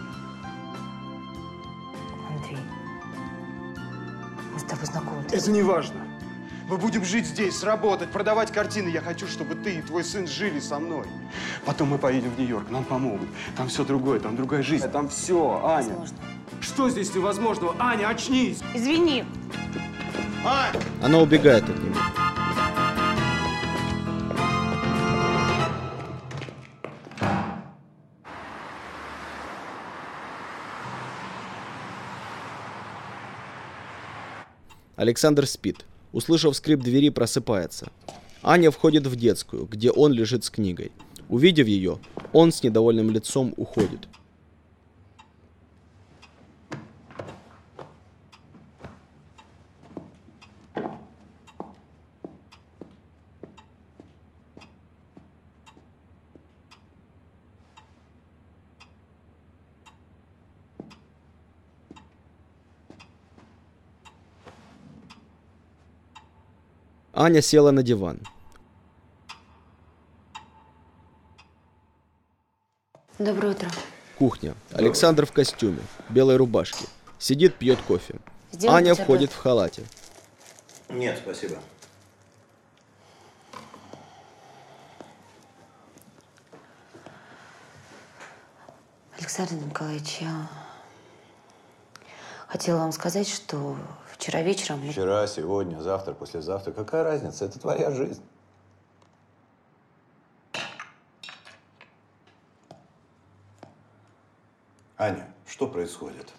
Speaker 9: Андрей, мы с тобой знакомы.
Speaker 12: Это не важно. Мы будем жить здесь, работать, продавать картины. Я хочу, чтобы ты и твой сын жили со мной. Потом мы поедем в Нью-Йорк, нам помогут. Там все другое, там другая жизнь. Там все, Аня.
Speaker 9: Возможно.
Speaker 12: Что здесь невозможного? Аня, очнись!
Speaker 9: Извини.
Speaker 12: Ань!
Speaker 1: Она убегает от него. Александр спит. Услышав скрип двери, просыпается. Аня входит в детскую, где он лежит с книгой. Увидев ее, он с недовольным лицом уходит. Аня села на диван.
Speaker 9: Доброе утро.
Speaker 1: Кухня. Александр в костюме, белой рубашке. Сидит, пьет кофе.
Speaker 9: Сделай
Speaker 1: Аня
Speaker 9: бутерброд.
Speaker 1: входит в халате.
Speaker 2: Нет, спасибо.
Speaker 9: Александр Николаевич, я хотела вам сказать, что вчера вечером... мы-
Speaker 2: Вчера, сегодня, завтра, послезавтра. Какая разница? Это твоя жизнь. Аня, что происходит?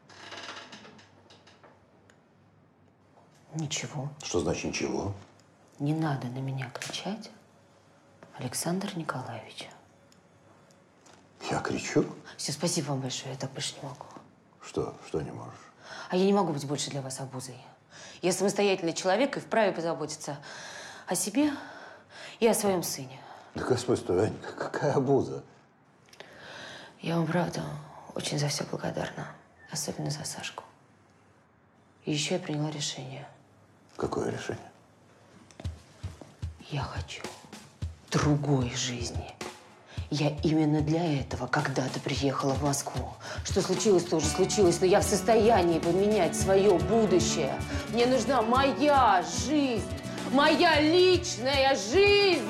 Speaker 9: Ничего.
Speaker 2: Что значит ничего?
Speaker 9: Не надо на меня кричать, Александр Николаевич.
Speaker 2: Я кричу?
Speaker 9: Все, спасибо вам большое, я так больше не могу.
Speaker 2: Что? Что не можешь?
Speaker 9: А я не могу быть больше для вас обузой. Я самостоятельный человек и вправе позаботиться о себе и о своем сыне.
Speaker 2: Да, Господь, стой, Аня, какая обуза?
Speaker 9: Я вам, правда, очень за все благодарна. Особенно за Сашку. И еще я приняла решение.
Speaker 2: Какое решение?
Speaker 9: Я хочу другой жизни. Я именно для этого когда-то приехала в Москву. Что случилось, то уже случилось, но я в состоянии поменять свое будущее. Мне нужна моя жизнь, моя личная жизнь.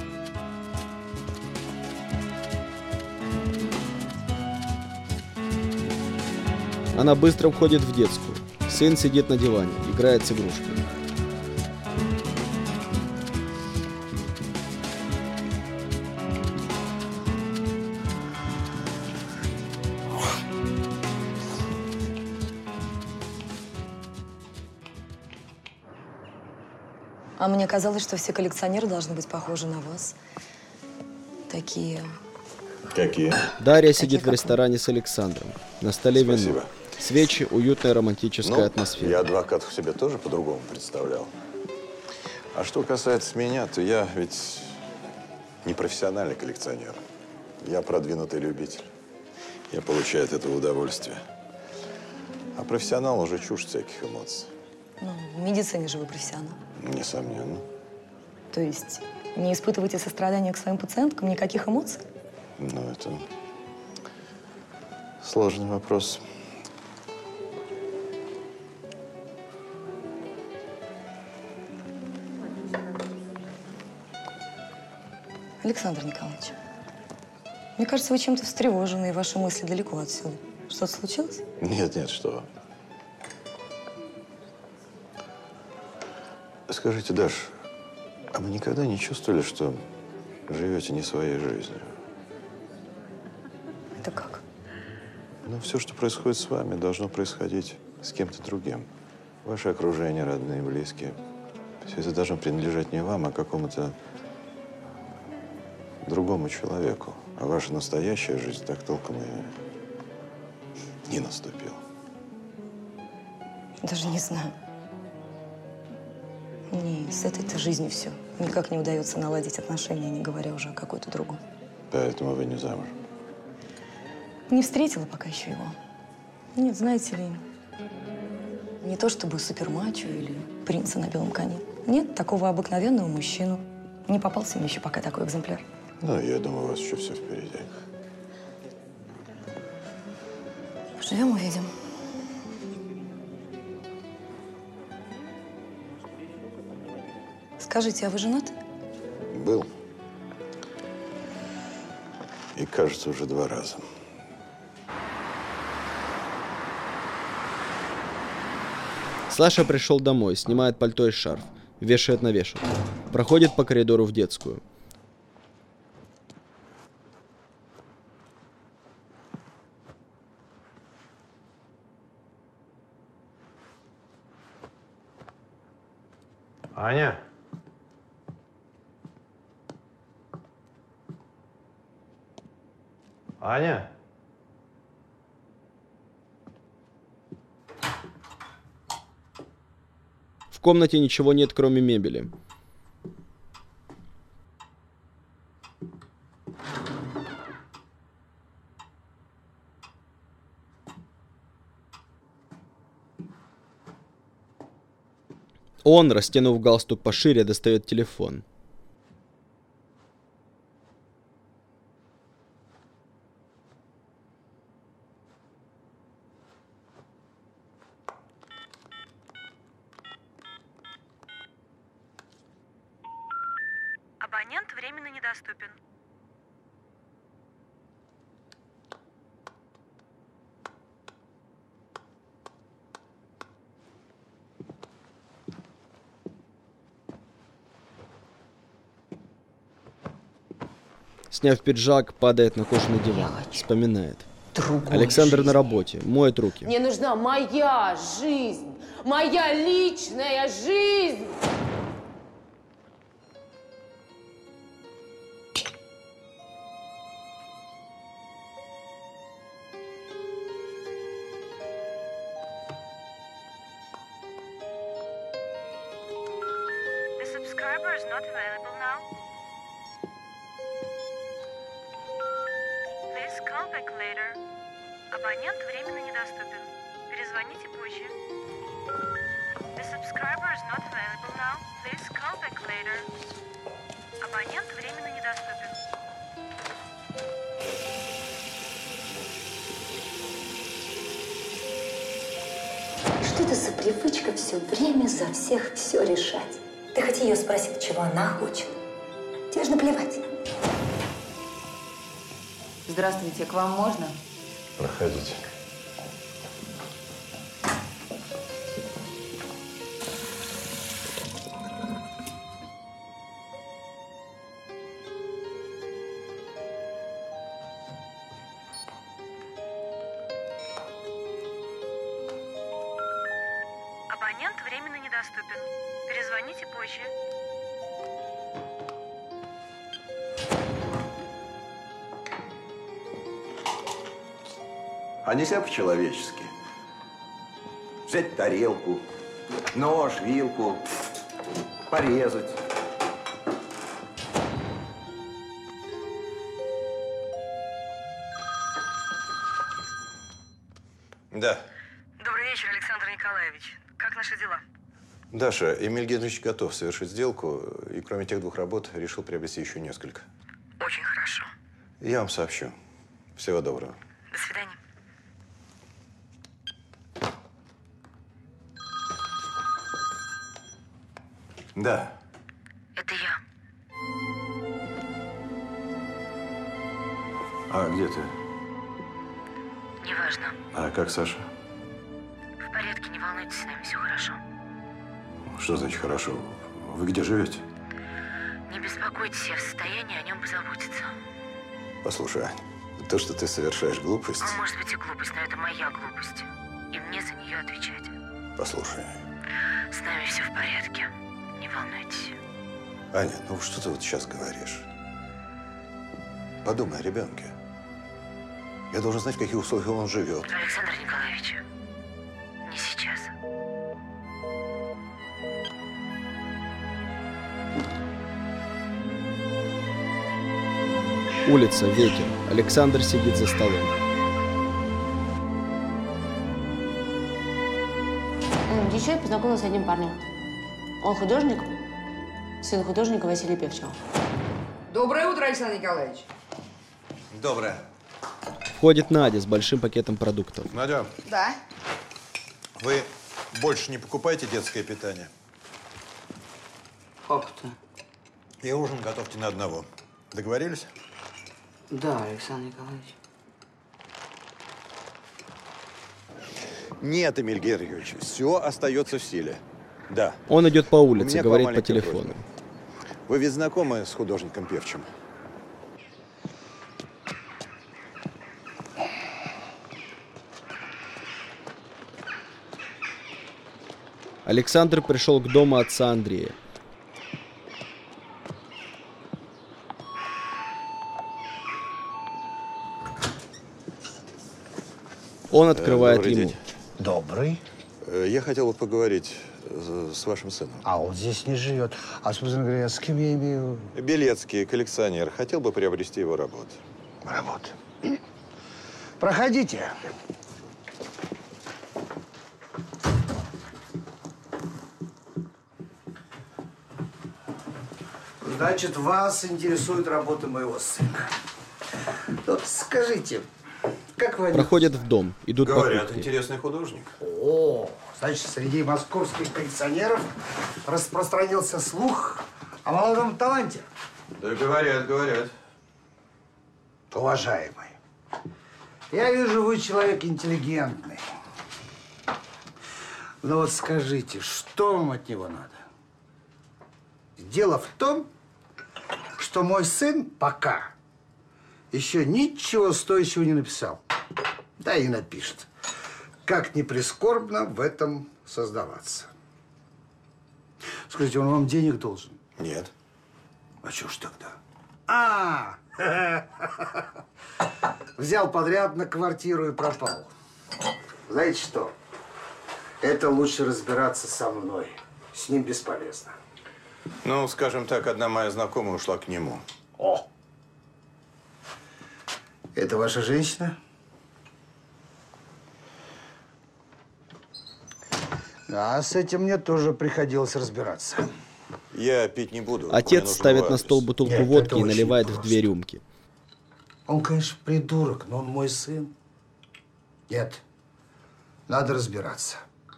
Speaker 1: Она быстро входит в детскую. Сын сидит на диване, играет с игрушками.
Speaker 6: А мне казалось, что все коллекционеры должны быть похожи на вас. Такие...
Speaker 2: Какие?
Speaker 1: Дарья сидит в ресторане с Александром. На столе вино.
Speaker 2: Спасибо.
Speaker 1: Свечи, уютная романтическая
Speaker 2: Ну,
Speaker 1: атмосфера.
Speaker 2: я адвокатов себе тоже по-другому представлял. А что касается меня, то я ведь не профессиональный коллекционер. Я продвинутый любитель. Я получаю от этого удовольствие. А профессионал уже чушь всяких эмоций.
Speaker 6: Ну, в медицине же вы профессионал.
Speaker 2: Несомненно.
Speaker 6: То есть не испытываете сострадания к своим пациенткам, никаких эмоций?
Speaker 2: Ну, это сложный вопрос.
Speaker 6: Александр Николаевич, мне кажется, вы чем-то встревожены, и ваши мысли далеко отсюда. Что-то случилось?
Speaker 2: Нет, нет, что вы. Скажите, Даш, а вы никогда не чувствовали, что живете не своей жизнью?
Speaker 6: Это как?
Speaker 2: Ну, все, что происходит с вами, должно происходить с кем-то другим. Ваше окружение, родные, близкие. Все это должно принадлежать не вам, а какому-то другому человеку. А ваша настоящая жизнь так толком и не наступила.
Speaker 6: Даже не знаю. Мне с этой-то жизнью все. Никак не удается наладить отношения, не говоря уже о какой-то другой.
Speaker 2: Поэтому вы не замужем.
Speaker 6: Не встретила пока еще его. Нет, знаете ли, не то чтобы супермачо или принца на белом коне. Нет, такого обыкновенного мужчину. Не попался мне еще пока такой экземпляр.
Speaker 2: Ну, я думаю, у вас еще все впереди.
Speaker 6: Живем, увидим. Скажите, а вы женаты?
Speaker 2: Был. И, кажется, уже два раза.
Speaker 1: Саша пришел домой, снимает пальто и шарф, вешает на вешалку. Проходит по коридору в детскую.
Speaker 2: Аня? Аня?
Speaker 1: В комнате ничего нет, кроме мебели. Он, растянув галстук пошире, достает телефон.
Speaker 4: Абонент временно недоступен.
Speaker 1: Сняв пиджак, падает на кожаный диван. Вспоминает.
Speaker 9: Другой
Speaker 1: Александр
Speaker 9: жизни.
Speaker 1: на работе, моет руки.
Speaker 9: Мне нужна моя жизнь, моя личная жизнь.
Speaker 4: The subscriber is not available now. Please call back later. Абонент временно недоступен. Перезвоните позже. The subscriber is not available now. Please call back later. Абонент временно недоступен.
Speaker 17: Что это за привычка все время за всех все решать? Ты хоть ее спроси, чего она хочет. Тебе же наплевать.
Speaker 11: Здравствуйте, к вам можно?
Speaker 2: Проходите.
Speaker 4: Абонент временно недоступен. недоступен. Перезвоните позже.
Speaker 18: А нельзя по-человечески? Взять тарелку, нож, вилку, порезать.
Speaker 2: Да.
Speaker 4: Добрый вечер, Александр Николаевич. Как наши дела?
Speaker 2: Даша, Эмиль Генрихович готов совершить сделку, и кроме тех двух работ решил приобрести еще несколько.
Speaker 4: Очень хорошо.
Speaker 2: Я вам сообщу. Всего доброго.
Speaker 4: До свидания.
Speaker 2: Да.
Speaker 4: Это я.
Speaker 2: А где ты?
Speaker 4: Неважно.
Speaker 2: А как Саша?
Speaker 4: В порядке, не волнуйтесь, с нами все хорошо.
Speaker 2: Что значит хорошо? Вы где живете?
Speaker 4: Не беспокойтесь, я в состоянии о нем позаботиться.
Speaker 2: Послушай, Ань, то, что ты совершаешь глупость…
Speaker 4: А может быть и глупость, но это моя глупость. И мне за нее отвечать.
Speaker 2: Послушай.
Speaker 4: С нами все в порядке. Не волнуйтесь.
Speaker 2: Аня, ну что ты вот сейчас говоришь? Подумай о ребенке. Я должен знать, в каких условиях он живет.
Speaker 4: Александр Николаевич, не сейчас.
Speaker 1: Улица, ветер. Александр сидит за столом.
Speaker 9: Еще я познакомилась с одним парнем. Он художник, сын художника Василия Певчего.
Speaker 19: Доброе утро, Александр Николаевич.
Speaker 2: Доброе.
Speaker 1: Входит Надя с большим пакетом продуктов.
Speaker 2: Надя,
Speaker 19: Да.
Speaker 2: вы больше не покупайте детское питание.
Speaker 19: Как это?
Speaker 2: И ужин готовьте на одного. Договорились?
Speaker 19: Да, Александр Николаевич.
Speaker 2: Нет, Эмиль Генрихович, все остается в силе. Да.
Speaker 1: Он идет по
Speaker 2: У
Speaker 1: улице,
Speaker 2: меня
Speaker 1: говорит
Speaker 2: к вам
Speaker 1: по
Speaker 2: маленькая
Speaker 1: телефону.
Speaker 2: просьба. Вы ведь знакомы с художником Певчим?
Speaker 1: Александр пришел к дому отца Андрея. Он открывает
Speaker 2: Добрый
Speaker 1: ему.
Speaker 2: день.
Speaker 16: Добрый.
Speaker 2: Э, Я хотел бы поговорить с с вашим сыном.
Speaker 16: А он здесь не живет. А, собственно говоря, с кем я имею…
Speaker 2: Белецкий, коллекционер. Хотел бы приобрести его работу.
Speaker 16: Работу. Проходите. Значит, вас интересует работа моего сына. Ну, скажите, как вы…
Speaker 1: Проходят в дом, идут по
Speaker 2: Говорят,
Speaker 1: кухне.
Speaker 2: интересный художник.
Speaker 16: О, значит, среди московских коллекционеров распространился слух о молодом таланте.
Speaker 2: Да говорят, говорят.
Speaker 16: Уважаемый, я вижу, вы человек интеллигентный. Но вот скажите, что вам от него надо? Дело в том, что мой сын пока еще ничего стоящего не написал. Да и напишет. Как ни прискорбно в этом создаваться. Скажите, он вам денег должен?
Speaker 2: Нет.
Speaker 16: А что ж тогда? А, взял подряд на квартиру и пропал. Знаете что? Это лучше разбираться со мной. С ним бесполезно.
Speaker 2: Ну, скажем так, одна моя знакомая ушла к нему.
Speaker 16: О! Это ваша женщина? А с этим мне тоже приходилось разбираться.
Speaker 2: Я пить не буду.
Speaker 1: Отец
Speaker 2: Мне нужен
Speaker 1: ставит
Speaker 2: его
Speaker 1: на стол
Speaker 2: адрес.
Speaker 1: бутылку
Speaker 16: Нет,
Speaker 1: водки
Speaker 16: это
Speaker 1: и
Speaker 16: очень
Speaker 1: наливает в
Speaker 16: просто.
Speaker 1: две рюмки.
Speaker 16: Он, конечно, придурок, но он мой сын. Нет, надо разбираться.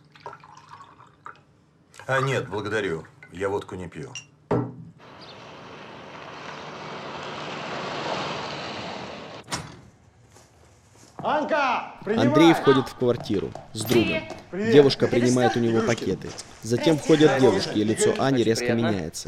Speaker 2: А нет, благодарю. Я водку не пью.
Speaker 5: Анка, принимай!
Speaker 1: Андрей входит в квартиру с другом.
Speaker 5: Привет.
Speaker 1: Девушка принимает у него
Speaker 5: Игрушки.
Speaker 1: пакеты. Затем входят девушки, и лицо Ани резко меняется.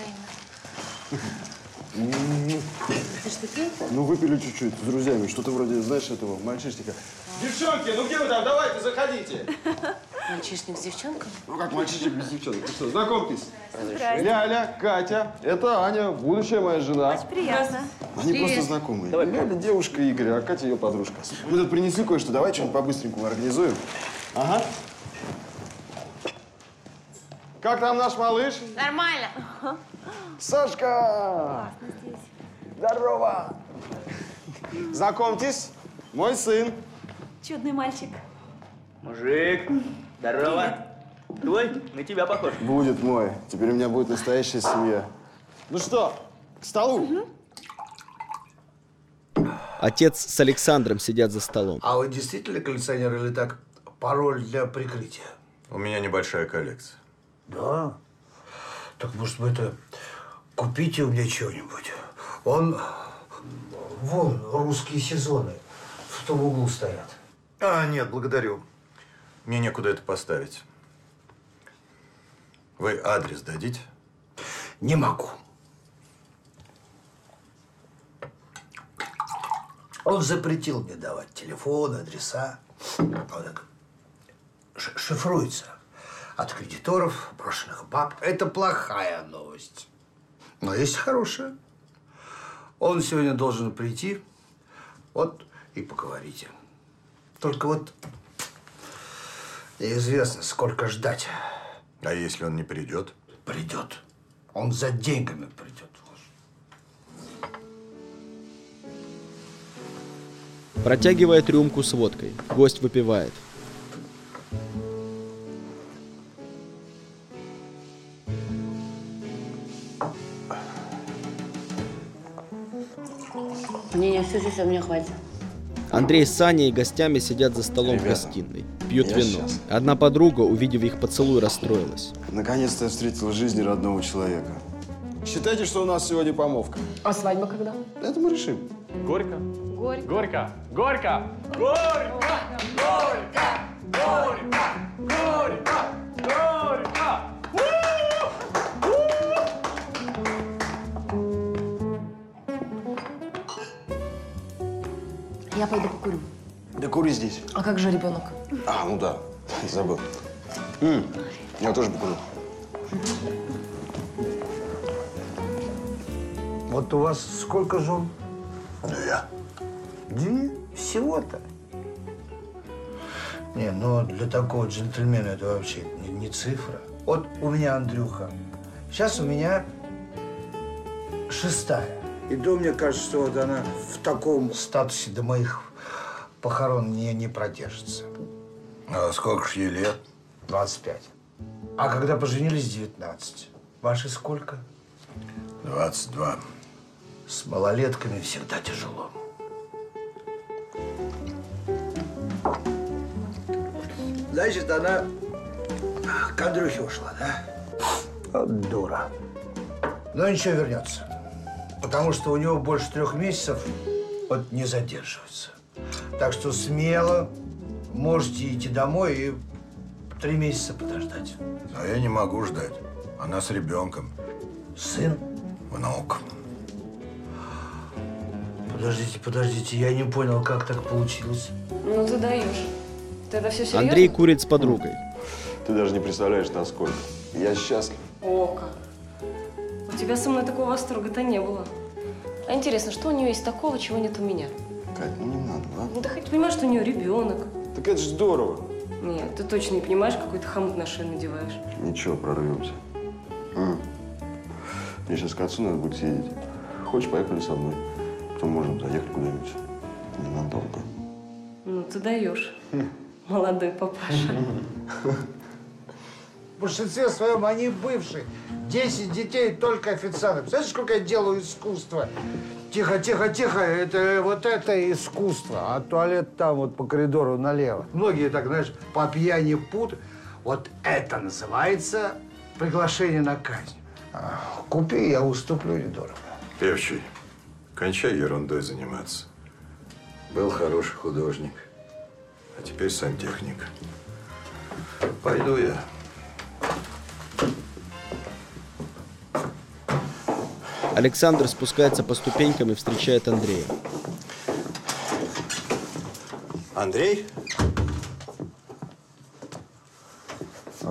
Speaker 9: Ты что, пил?
Speaker 12: Ну, выпили чуть-чуть с друзьями. Что-то вроде, знаешь, этого мальчишника.
Speaker 8: Девчонки, ну где вы там? Давайте, заходите.
Speaker 9: Мальчишник с девчонкой?
Speaker 8: Ну как мальчишник без девчонок? Ну что, знакомьтесь.
Speaker 9: Здрасте.
Speaker 8: Ляля, Катя, это Аня, будущая моя жена.
Speaker 9: Очень приятно.
Speaker 8: Они
Speaker 9: Привет.
Speaker 8: просто знакомые. Ляля девушка Игоря, а Катя ее подружка. Мы тут принесли кое-что, давай что-нибудь по-быстренькому организуем. Ага. Как там наш малыш?
Speaker 9: Нормально.
Speaker 8: Сашка! Здорово! Знакомьтесь, мой сын.
Speaker 6: Чудный мальчик.
Speaker 20: Мужик, здорово. Твой? На тебя похож.
Speaker 8: Будет мой. Теперь у меня будет настоящая семья. Ну что, к столу?
Speaker 1: Отец с Александром сидят за столом.
Speaker 16: А вы действительно коллекционер или так пароль для прикрытия?
Speaker 2: У меня небольшая коллекция.
Speaker 16: Да? Так, может быть, это купите у меня чего-нибудь. Он, вон, русские сезоны в том углу стоят.
Speaker 2: А, нет, благодарю. Мне некуда это поставить. Вы адрес дадите?
Speaker 16: Не могу. Он запретил мне давать телефоны, адреса. Он так шифруется от кредиторов, брошенных баб. Это плохая новость. Но есть хорошая. Он сегодня должен прийти, вот и поговорите. Только вот неизвестно, сколько ждать.
Speaker 2: А если он не придет?
Speaker 16: Придет. Он за деньгами придет.
Speaker 1: Протягивает рюмку с водкой. Гость выпивает.
Speaker 3: Не, не, все, все, все, мне хватит.
Speaker 1: Андрей с Саней и гостями сидят за столом
Speaker 8: Ребята,
Speaker 1: в гостиной. Пьют
Speaker 8: я
Speaker 1: вино.
Speaker 8: счастлив.
Speaker 1: Одна подруга, увидев их поцелуй, расстроилась.
Speaker 8: Наконец-то я встретил в жизни родного человека. Считайте, что у нас сегодня помолвка.
Speaker 6: А свадьба когда?
Speaker 8: Это мы решим.
Speaker 7: Горько.
Speaker 6: Горько.
Speaker 7: Горько. Горько. Горько. Горько. Горько. Горько. Горько.
Speaker 6: Я пойду покурю.
Speaker 8: Да кури здесь.
Speaker 6: А как же ребенок?
Speaker 8: А, ну да, забыл. М, я тоже покурю.
Speaker 16: Вот у вас сколько жен?
Speaker 2: Две.
Speaker 16: Две? Всего-то? Не, ну для такого джентльмена это вообще не, не цифра. Вот у меня Андрюха. Сейчас у меня шестая. И то мне кажется, что вот она в таком статусе до моих похорон не, не продержится.
Speaker 2: А сколько ж ей лет?
Speaker 16: двадцать пять. А когда поженились, девятнадцать. Ваши сколько?
Speaker 2: двадцать два.
Speaker 16: С малолетками всегда тяжело. Значит, она к Андрюхе ушла, да? Вот дура. Но ничего, вернется. Потому что у него больше трех месяцев вот не задерживается. Так что смело можете идти домой и три месяца подождать.
Speaker 2: А я не могу ждать. Она с ребенком.
Speaker 16: Сын?
Speaker 2: Внук.
Speaker 16: Подождите, подождите, я не понял, как так получилось.
Speaker 6: Ну ты даешь. Ты это все серьезно?
Speaker 1: Андрей курит с подругой.
Speaker 8: Ты даже не представляешь, насколько. Я счастлив.
Speaker 6: О, как. У тебя со мной такого восторга-то не было. А интересно, что у нее есть такого, чего нет у меня?
Speaker 8: Кать, ну не надо, а?
Speaker 6: Ну ты хоть понимаешь, что у нее ребенок.
Speaker 8: Так это же здорово.
Speaker 6: Нет, ты точно не понимаешь, какой ты хомут на шею надеваешь.
Speaker 8: Ничего, прорвемся. А. Мне сейчас к отцу надо будет съездить. Хочешь, поехали со мной? Потом можем заехать куда-нибудь. Ненадолго.
Speaker 6: Ну ты даешь, молодой папаша.
Speaker 16: В большинстве своем они бывшие. Десять детей, только официанты. Представляешь, сколько я делаю искусства? Тихо, тихо, тихо. Это вот это искусство. А туалет там вот по коридору налево. Многие так, знаешь, по пьяни пут. Вот это называется приглашение на казнь. А, купи, я уступлю недорого.
Speaker 2: Певчий, кончай ерундой заниматься. Был хороший художник, а теперь сантехник. Пойду я.
Speaker 1: Александр спускается по ступенькам и встречает Андрея.
Speaker 2: Андрей?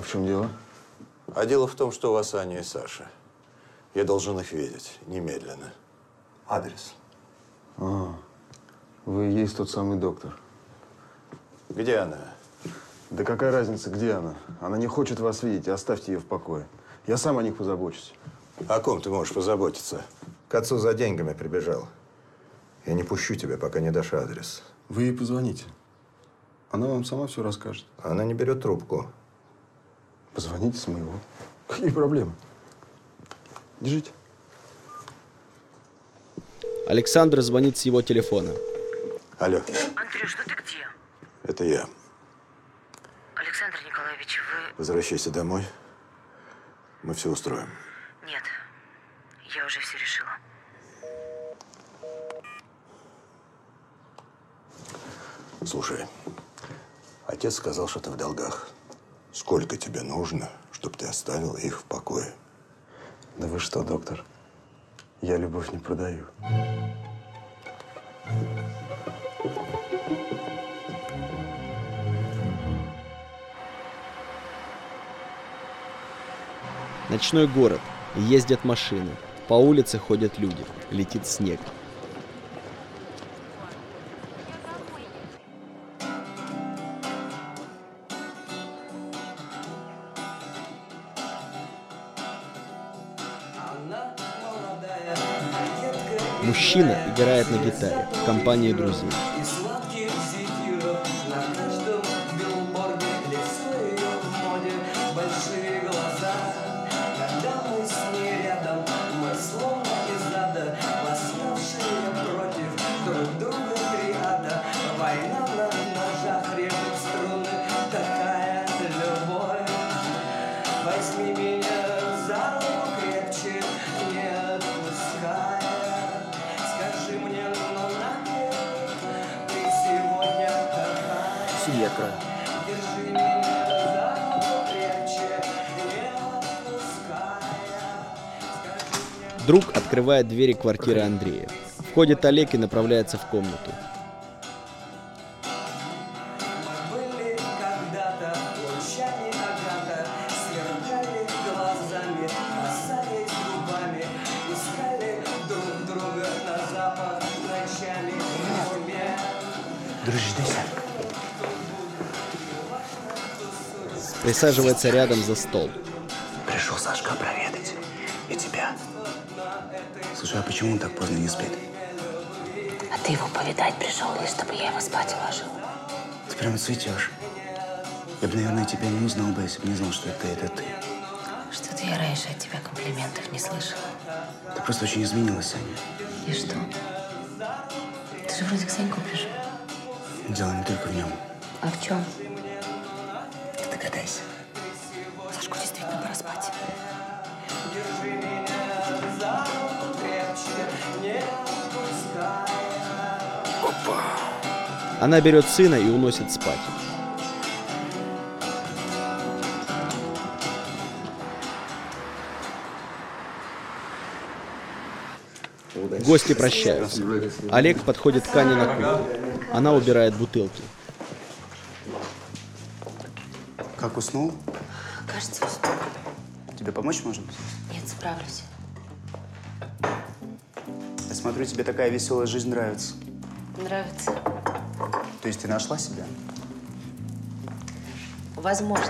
Speaker 2: в чем дело? А дело в том, что у вас Аня и Саша. Я должен их видеть немедленно. Адрес.
Speaker 12: А, вы и есть тот самый доктор.
Speaker 2: Где она?
Speaker 12: Да какая разница, где она? Она не хочет вас видеть, оставьте ее в покое. Я сам о них позабочусь.
Speaker 2: О ком ты можешь позаботиться? К отцу за деньгами прибежал. Я не пущу тебя, пока не дашь адрес.
Speaker 12: Вы ей позвоните. Она вам сама все расскажет.
Speaker 2: Она не берет трубку.
Speaker 12: Позвоните с моего. Какие проблемы? Держите.
Speaker 1: Александр звонит с его телефона.
Speaker 2: Алло.
Speaker 3: Андрюш, ну ты где?
Speaker 2: Это я.
Speaker 3: Александр Николаевич, вы…
Speaker 2: Возвращайся домой. Мы все устроим.
Speaker 3: Нет, я уже все решила.
Speaker 2: Слушай, отец сказал, что ты в долгах. Сколько тебе нужно, чтобы ты оставил их в покое?
Speaker 12: Да вы что, доктор? Я любовь не продаю.
Speaker 1: Ночной город. Ездят машины. По улице ходят люди. Летит снег. Мужчина играет на гитаре в компании друзей.
Speaker 20: Семья края.
Speaker 1: Друг открывает двери квартиры Андрея. Входит Олег и направляется в комнату. Присаживается рядом за стол.
Speaker 21: Пришел Сашка проведать. И тебя. Слушай, а почему он так поздно не спит?
Speaker 17: А ты его повидать пришел, или чтобы я его спать уложил?
Speaker 21: Ты прямо цветешь. Я бы, наверное, тебя не узнал бы, если бы не знал, что это это ты.
Speaker 17: Что-то я раньше от тебя комплиментов не слышала.
Speaker 21: Ты просто очень изменилась, Саня.
Speaker 17: И что? Ты же вроде к Саньку пришел.
Speaker 21: Дело не только в нем.
Speaker 17: А в чем?
Speaker 21: Ты догадайся.
Speaker 17: Сашку действительно пора спать.
Speaker 21: Опа.
Speaker 1: Она берет сына и уносит спать. Гости прощаются. Олег подходит к Ане на кухню. Она убирает бутылки.
Speaker 21: Как, уснул?
Speaker 17: Кажется, уснул.
Speaker 21: Тебе помочь может?
Speaker 17: Нет, справлюсь.
Speaker 21: Я смотрю, тебе такая веселая жизнь нравится.
Speaker 17: Нравится?
Speaker 21: То есть ты нашла себя?
Speaker 17: Возможно.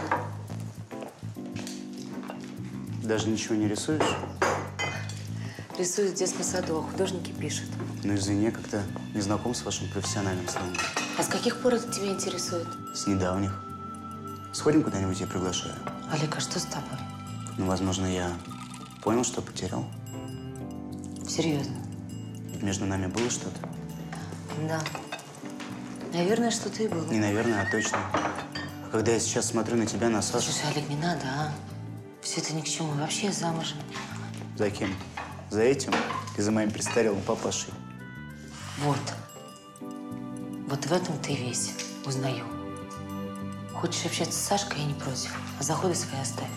Speaker 21: Даже ничего не рисуешь?
Speaker 17: Рисую в детском саду, а художники пишут.
Speaker 21: Ну, извини, я как-то не знаком с вашим профессиональным словом.
Speaker 17: А с каких пор это тебя интересует?
Speaker 21: С недавних. Сходим куда-нибудь, я приглашаю.
Speaker 17: Олег, а что с тобой?
Speaker 21: Ну, возможно, я понял, что потерял.
Speaker 17: Серьезно?
Speaker 21: Ведь между нами было что-то.
Speaker 17: Да. Наверное, что-то и было.
Speaker 21: Не наверное, а точно. А когда я сейчас смотрю на тебя, на Сашу…
Speaker 17: Слушай, Олег, не надо, а? Все это ни к чему. Вообще я замужем.
Speaker 21: За кем? За этим? И за моим престарелым папашей?
Speaker 17: Вот. Вот в этом ты весь. Узнаю. Хочешь общаться с Сашкой, я не против. А заходы свои оставь.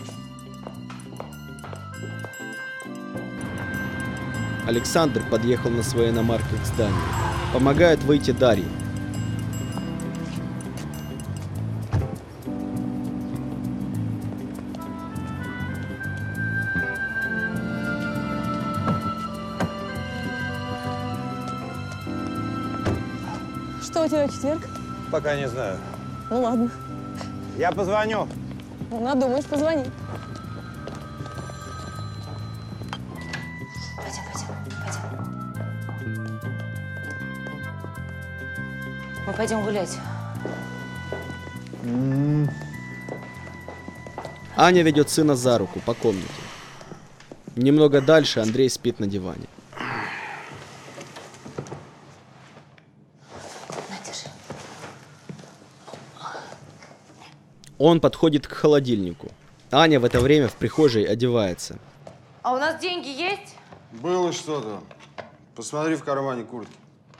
Speaker 1: Александр подъехал на своей иномарке к зданию. Помогает выйти Дарье.
Speaker 6: Что у тебя в четверг?
Speaker 2: Пока не знаю.
Speaker 6: Ну ладно.
Speaker 5: Я позвоню.
Speaker 6: Ну, надумаешь, позвони.
Speaker 3: Пойдем, пойдем, пойдем. Мы пойдем гулять.
Speaker 1: Аня ведет сына за руку по комнате. Немного дальше Андрей спит на диване. Он подходит к холодильнику. Аня в это время в прихожей одевается.
Speaker 9: А у нас деньги есть?
Speaker 12: Было что-то. Посмотри в кармане куртки.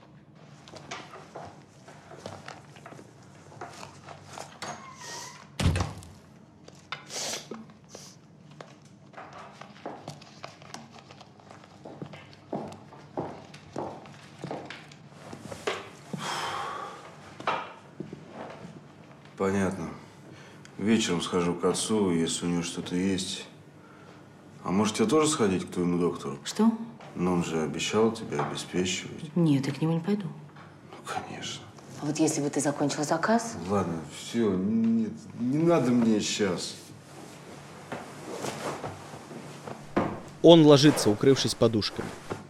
Speaker 12: Понятно. Вечером схожу к отцу, если у него что-то есть. А может, тебе тоже сходить к твоему доктору?
Speaker 3: Что?
Speaker 12: Ну, он же обещал тебя обеспечивать.
Speaker 3: Нет, я к нему не пойду.
Speaker 12: Ну, конечно.
Speaker 3: А вот если бы ты закончил заказ...
Speaker 12: Ладно, все, нет, не надо мне сейчас.
Speaker 1: Он ложится, укрывшись подушками.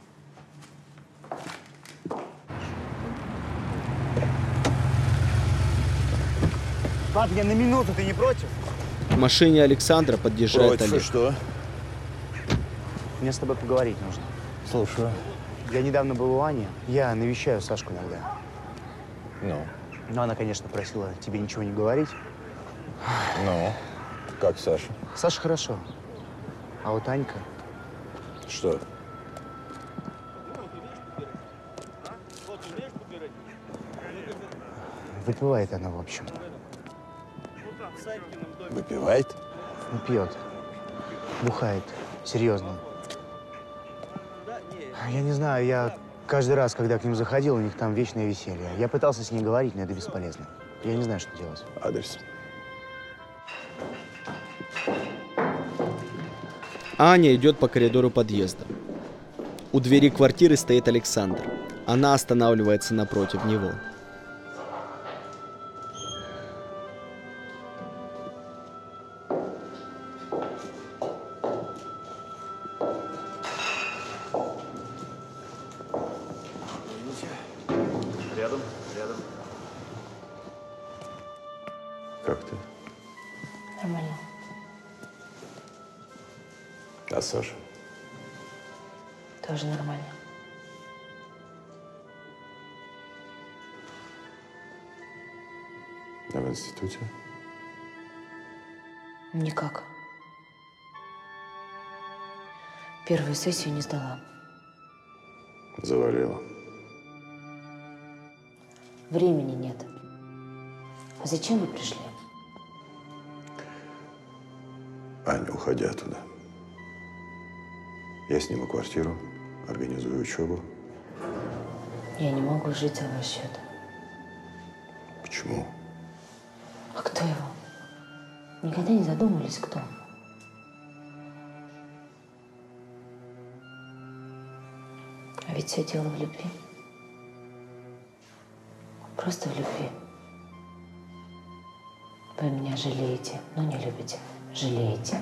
Speaker 5: Пап, я на минуту, ты не против?
Speaker 1: К машине Александра подъезжает
Speaker 2: Против,
Speaker 1: Олег.
Speaker 2: и что?
Speaker 5: Мне с тобой поговорить нужно.
Speaker 2: Слушаю.
Speaker 5: Я недавно был у Ани. Я навещаю Сашку иногда.
Speaker 2: Ну?
Speaker 5: Но она, конечно, просила тебе ничего не говорить.
Speaker 2: Ну? Как Саша?
Speaker 5: Саша хорошо. А вот Анька...
Speaker 2: Что?
Speaker 5: Выпивает она, в общем.
Speaker 2: Выпивает?
Speaker 5: Ну, пьет. Бухает. Серьезно. Я не знаю, я каждый раз, когда к ним заходил, у них там вечное веселье. Я пытался с ней говорить, но это бесполезно. Я не знаю, что делать.
Speaker 2: Адрес.
Speaker 1: Аня идет по коридору подъезда. У двери квартиры стоит Александр. Она останавливается напротив него.
Speaker 15: Рядом, рядом.
Speaker 2: Как ты?
Speaker 3: Нормально.
Speaker 2: А Саша?
Speaker 3: Тоже нормально.
Speaker 2: А в институте?
Speaker 3: Никак. Первую сессию не сдала.
Speaker 2: Завалила.
Speaker 3: Времени нет. А зачем вы пришли?
Speaker 2: Аня, уходи оттуда. Я сниму квартиру, организую учебу.
Speaker 3: Я не могу жить за ваш счет.
Speaker 2: Почему?
Speaker 3: А кто его? Никогда не задумывались, кто? А ведь все дело в любви. Просто в любви. Вы меня жалеете, но не любите. Жалеете.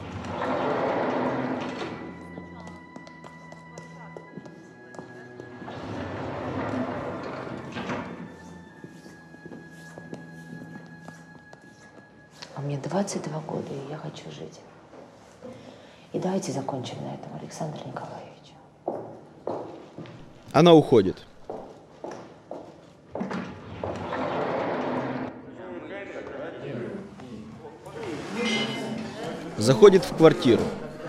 Speaker 3: А мне двадцать два года, и я хочу жить. И давайте закончим на этом, Александр Николаевич.
Speaker 1: Она уходит. Заходит в квартиру.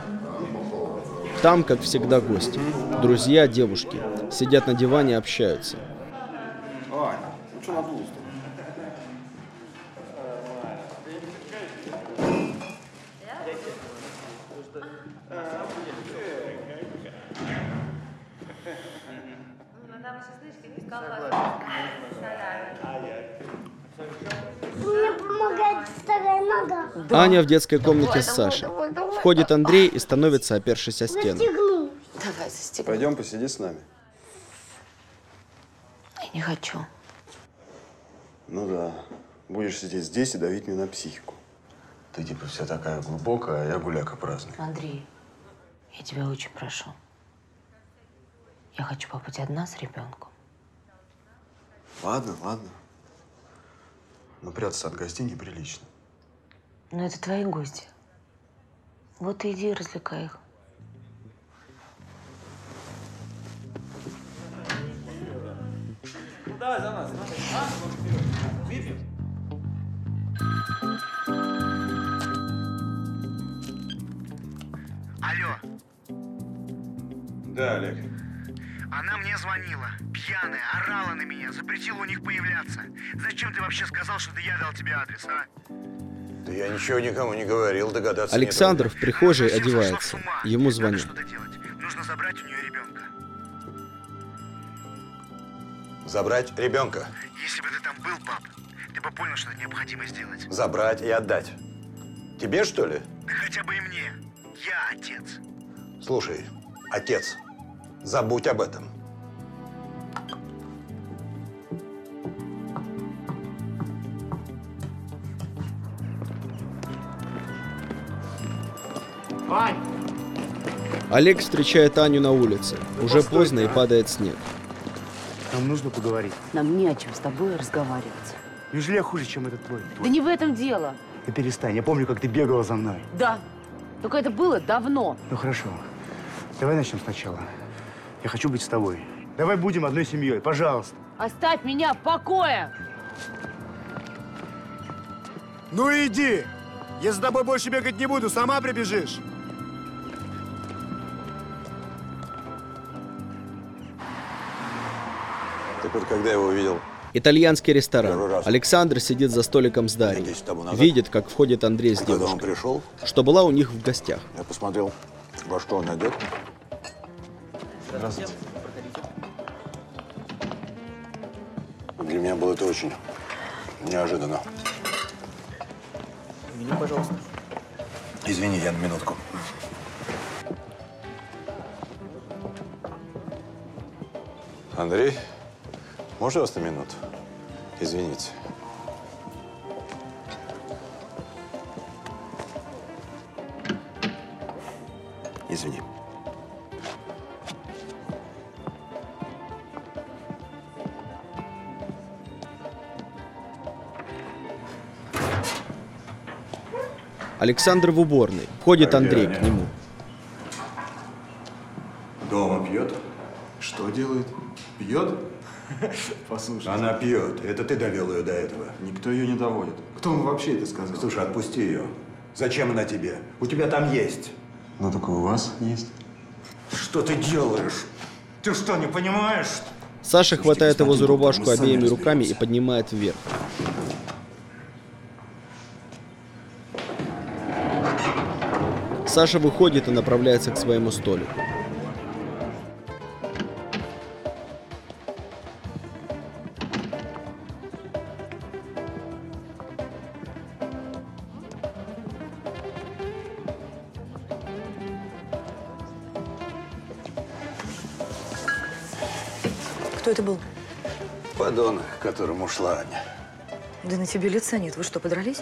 Speaker 1: Там, как всегда, гости. Друзья, девушки. Сидят на диване, общаются.
Speaker 12: Ань, ну что надулось-то?
Speaker 10: Мне помогает вторая нога.
Speaker 1: Аня в детской комнате с Сашей. Входит Андрей и становится, опершись о стену.
Speaker 10: Застегну.
Speaker 3: Давай, застегни.
Speaker 12: Пойдем посиди с нами.
Speaker 3: Я не хочу.
Speaker 12: Ну да. Будешь сидеть здесь и давить мне на психику.
Speaker 2: Ты типа вся такая глубокая, а я гуляка праздный.
Speaker 9: Андрей, я тебя очень прошу. Я хочу побыть одна с ребенком.
Speaker 12: Ладно, ладно. Но прятаться от гостей неприлично.
Speaker 9: Но это твои гости. Вот и иди развлекай их.
Speaker 7: Давай за нас. А? Выпьем?
Speaker 14: Алло.
Speaker 2: Да, Олег.
Speaker 14: Она мне звонила, пьяная, орала на меня, запретила у них появляться. Зачем ты вообще сказал, что это я дал тебе адрес, а?
Speaker 2: Да я ничего никому не говорил, догадаться
Speaker 1: Александр
Speaker 2: не
Speaker 1: в прихожей одевается. Ему звонят.
Speaker 14: Нужно забрать у нее ребенка.
Speaker 2: Забрать ребенка.
Speaker 14: Если бы ты там был, пап, ты бы понял, что это необходимо сделать.
Speaker 2: Забрать и отдать. Тебе, что ли?
Speaker 14: Да хотя бы и мне. Я отец.
Speaker 2: Слушай, отец, забудь об этом.
Speaker 5: Ань!
Speaker 1: Олег встречает Аню на улице. Уже поздно и падает снег.
Speaker 5: Нам нужно поговорить.
Speaker 9: Нам не о чем с тобой разговаривать.
Speaker 5: Неужели я хуже, чем этот твой?
Speaker 9: Да не в этом дело.
Speaker 5: Ты перестань. Я помню, как ты бегала за мной.
Speaker 9: Да. Только это было давно.
Speaker 5: Ну хорошо. Давай начнем сначала. Я хочу быть с тобой. Давай будем одной семьей, пожалуйста.
Speaker 9: Оставь меня в покое!
Speaker 5: Ну иди! Я за тобой больше бегать не буду, сама прибежишь.
Speaker 2: Теперь, когда я его увидел,
Speaker 1: Итальянский ресторан. Александр сидит за столиком с Дарьей. Видит, как входит Андрей с
Speaker 2: когда он
Speaker 1: девушкой,
Speaker 2: пришел,
Speaker 1: что была у них в гостях.
Speaker 2: я посмотрел, во что он одет.
Speaker 12: Здравствуйте.
Speaker 2: Для меня было это очень неожиданно.
Speaker 20: Меню, пожалуйста.
Speaker 2: Извини, я на минутку. Андрей, можно вас на минуту? Извините.
Speaker 12: Извини.
Speaker 1: Александр в уборной. Входит Андрей к нему.
Speaker 2: Дома пьет?
Speaker 12: Что делает? Пьет? Послушай.
Speaker 2: Она пьет. Это ты довел ее до этого.
Speaker 12: Никто ее не доводит. Кто вам вообще это сказал?
Speaker 2: Слушай, отпусти ее. Зачем она тебе? У тебя там есть.
Speaker 12: Ну, только у вас есть.
Speaker 2: Что ты делаешь? Ты что, не понимаешь?
Speaker 1: Саша хватает его за рубашку
Speaker 12: мы сами
Speaker 1: обеими руками и
Speaker 12: разберемся.
Speaker 1: поднимает вверх. Саша выходит и направляется к своему столику.
Speaker 6: Кто это был?
Speaker 2: Подонок, к которому ушла Аня.
Speaker 6: Да на тебе лица нет. Вы что, подрались?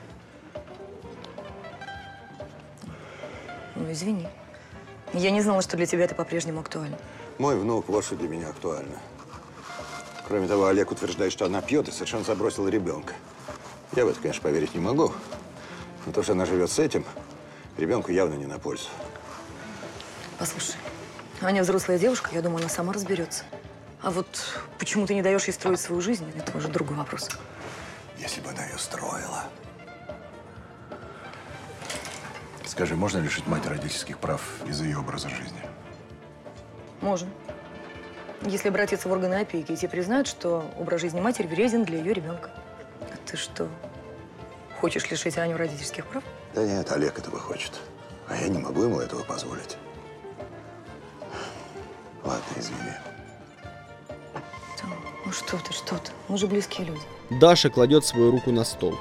Speaker 6: Ну, извини. Я не знала, что для тебя это по-прежнему актуально.
Speaker 2: Мой внук, вот что для меня актуально. Кроме того, Олег утверждает, что она пьет и совершенно забросила ребенка. Я в это, конечно, поверить не могу. Но то, что она живет с этим, ребенку явно не на пользу.
Speaker 6: Послушай, Аня взрослая девушка, я думаю, она сама разберется. А вот почему ты не даешь ей строить свою жизнь, это уже другой вопрос.
Speaker 2: Если бы она ее строила. Скажи, можно лишить мать родительских прав из-за ее образа жизни?
Speaker 6: Можно. Если обратиться в органы опеки, и те признают, что образ жизни матери вреден для ее ребенка. А ты что, хочешь лишить Аню родительских прав?
Speaker 2: Да нет, Олег этого хочет. А я не могу ему этого позволить. Ладно, извини.
Speaker 6: Ну что ты, что ты? Мы же близкие люди.
Speaker 1: Даша кладет свою руку на стол.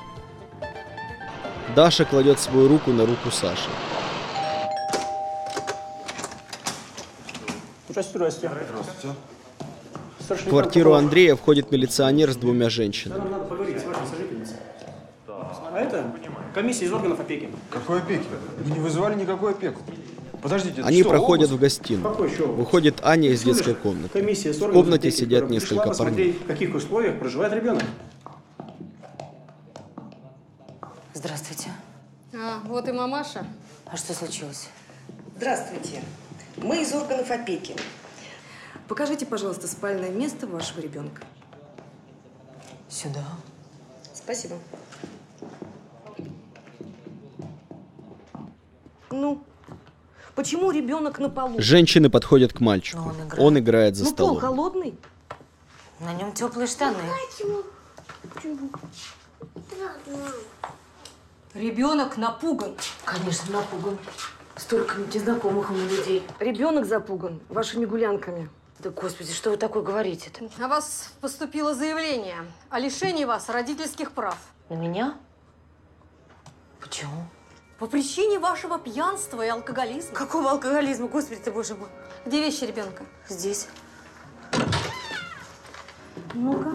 Speaker 1: Даша кладет свою руку на руку Саши.
Speaker 20: Здрасте, здрасте.
Speaker 12: Здравствуйте.
Speaker 1: В квартиру Андрея входит милиционер с двумя женщинами.
Speaker 7: Нам надо поговорить с вашей сожительницей. А это комиссия из органов опеки.
Speaker 8: Какой опеки? Мы не вызывали никакую опеку. Подождите, это
Speaker 1: Они
Speaker 8: что,
Speaker 1: проходят
Speaker 8: обыск?
Speaker 1: в гостиную. Выходит Аня из детской комнаты.
Speaker 7: Комиссия с
Speaker 1: В
Speaker 7: органов
Speaker 1: комнате
Speaker 7: опеки,
Speaker 1: сидят
Speaker 7: которая пришла
Speaker 1: несколько парней.
Speaker 7: посмотреть, в каких условиях проживает ребенок.
Speaker 9: Здравствуйте.
Speaker 13: А, вот и мамаша.
Speaker 9: А что случилось?
Speaker 13: Здравствуйте. Мы из органов опеки. Покажите, пожалуйста, спальное место вашего ребенка.
Speaker 9: Сюда.
Speaker 13: Спасибо. Ну, почему ребенок на полу?
Speaker 1: Женщины подходят к мальчику.
Speaker 9: Он играет.
Speaker 1: Он играет за
Speaker 13: Ну, пол
Speaker 1: столом.
Speaker 13: холодный.
Speaker 9: На нем теплые штаны.
Speaker 6: Ребенок напуган.
Speaker 9: Конечно, напуган. Столько незнакомых ему людей.
Speaker 13: Ребенок запуган вашими гулянками.
Speaker 9: Да, господи, что вы такое говорите-то?
Speaker 13: О вас поступило заявление о лишении вас родительских прав.
Speaker 9: На меня? Почему?
Speaker 13: По причине вашего пьянства и алкоголизма.
Speaker 9: Какого алкоголизма? Господи ты, боже мой.
Speaker 13: Где вещи ребенка?
Speaker 9: Здесь.
Speaker 13: Ну-ка.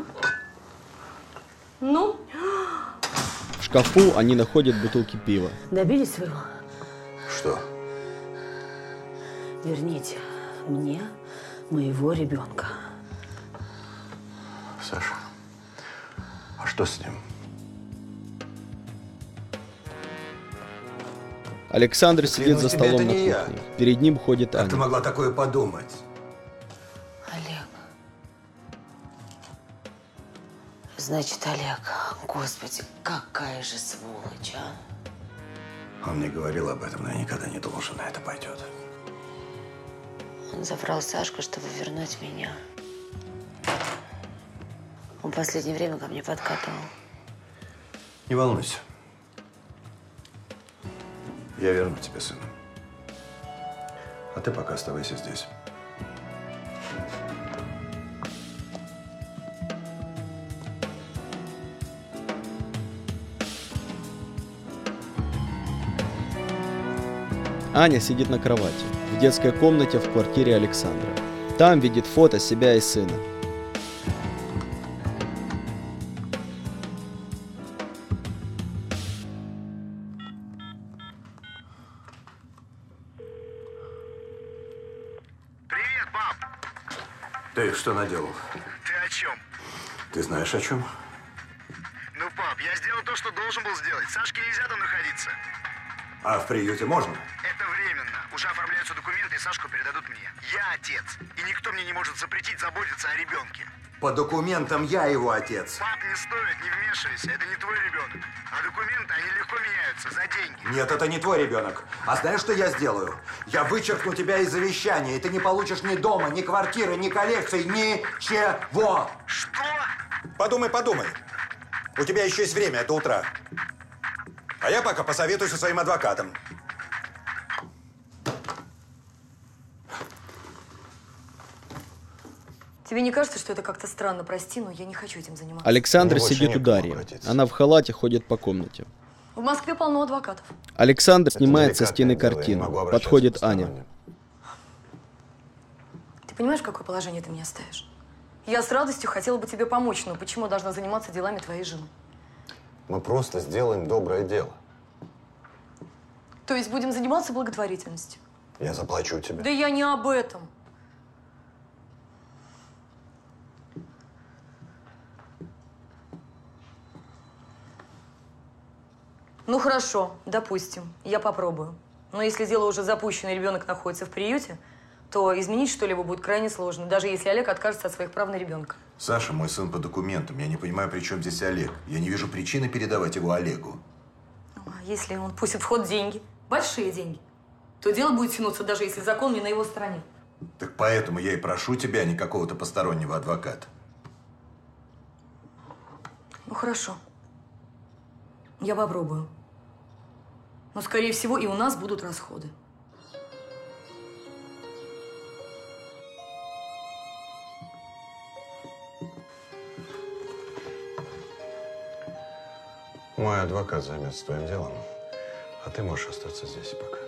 Speaker 13: Ну?
Speaker 1: В шкафу они находят бутылки пива.
Speaker 9: Добились своего?
Speaker 18: Что?
Speaker 9: Верните мне моего ребенка.
Speaker 18: Саша, а что с ним?
Speaker 1: Александр сидит за
Speaker 18: Клянусь тебе,
Speaker 1: столом
Speaker 18: это
Speaker 1: на
Speaker 18: не
Speaker 1: кухне.
Speaker 18: я.
Speaker 1: Перед ним ходит
Speaker 18: Как
Speaker 1: Аня.
Speaker 18: ты могла такое подумать?
Speaker 9: Олег. Значит, Олег. Господи, какая же сволочь, а?
Speaker 18: Он мне говорил об этом, но я никогда не думал, что на это пойдет.
Speaker 9: Он заврал Сашку, чтобы вернуть меня. Он в последнее время ко мне подкатывал.
Speaker 18: Не волнуйся. Я верну тебе сына. А ты пока оставайся здесь.
Speaker 1: Аня сидит на кровати в детской комнате в квартире Александра. Там видит фото себя и сына.
Speaker 14: Привет, пап!
Speaker 18: Ты что наделал?
Speaker 14: Ты о чем?
Speaker 18: Ты знаешь о чем?
Speaker 14: Ну, пап, я сделал то, что должен был сделать. Сашке нельзя там находиться.
Speaker 18: А в приюте можно?
Speaker 14: Это временно. Уже оформляются документы, и Сашку передадут мне. Я отец, и никто мне не может запретить заботиться о ребенке.
Speaker 18: По документам я его отец.
Speaker 14: Пап, не стоит, не вмешивайся. Это не твой ребенок. А документы, они легко меняются за деньги.
Speaker 18: Нет, это не твой ребенок. А знаешь, что я сделаю? Я вычеркну тебя из завещания, и ты не получишь ни дома, ни квартиры, ни коллекции, ничего.
Speaker 14: Что?
Speaker 18: Подумай, подумай. У тебя еще есть время до утра. А я пока посоветуюсь со своим адвокатом.
Speaker 6: Тебе не кажется, что это как-то странно? Прости, но я не хочу этим заниматься.
Speaker 1: Александр
Speaker 18: Ну, больше
Speaker 1: сидит у
Speaker 18: некому
Speaker 1: Дарьи.
Speaker 18: обратиться.
Speaker 1: Она в халате ходит по комнате.
Speaker 6: В Москве полно адвокатов.
Speaker 1: Александр снимает со
Speaker 18: деликатное
Speaker 1: стены
Speaker 18: дело, я не
Speaker 1: картину.
Speaker 18: могу обращаться
Speaker 1: Подходит
Speaker 18: посторонне.
Speaker 1: Аня.
Speaker 6: Ты понимаешь, в какое положение ты меня ставишь? Я с радостью хотела бы тебе помочь, но почему я должна заниматься делами твоей жены?
Speaker 2: Мы просто сделаем доброе дело.
Speaker 6: То есть будем заниматься благотворительностью?
Speaker 2: Я заплачу тебе.
Speaker 6: Да я не об этом. Ну хорошо, допустим, я попробую. Но если дело уже запущено, и ребенок находится в приюте, то изменить что-либо будет крайне сложно, даже если Олег откажется от своих прав на ребенка.
Speaker 18: Саша, мой сын по документам. Я не понимаю, при чем здесь Олег. Я не вижу причины передавать его Олегу.
Speaker 6: Ну, а если он пустит в ход деньги, большие деньги, то дело будет тянуться, даже если закон не на его стороне.
Speaker 18: Так поэтому я и прошу тебя, а не какого-то постороннего адвоката.
Speaker 6: Ну хорошо, я попробую. Но, скорее всего, и у нас будут расходы.
Speaker 2: Мой адвокат займется твоим делом, а ты можешь остаться здесь пока.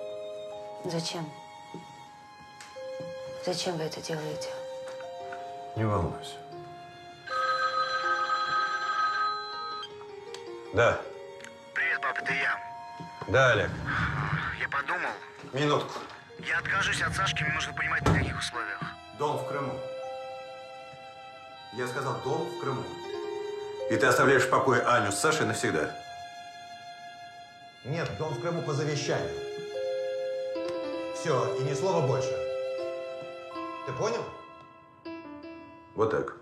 Speaker 9: Зачем? Зачем вы это делаете?
Speaker 2: Не волнуйся. Да.
Speaker 14: Привет, папа, это я.
Speaker 2: Да, Олег.
Speaker 14: Я подумал.
Speaker 2: Минутку.
Speaker 14: Я откажусь от Сашки, мне нужно понимать, на каких условиях.
Speaker 2: Дом в Крыму. Я сказал, дом в Крыму. И ты оставляешь в покое Аню с Сашей навсегда.
Speaker 18: Нет, дом в Крыму по завещанию. Все, и ни слова больше. Ты понял?
Speaker 2: Вот так.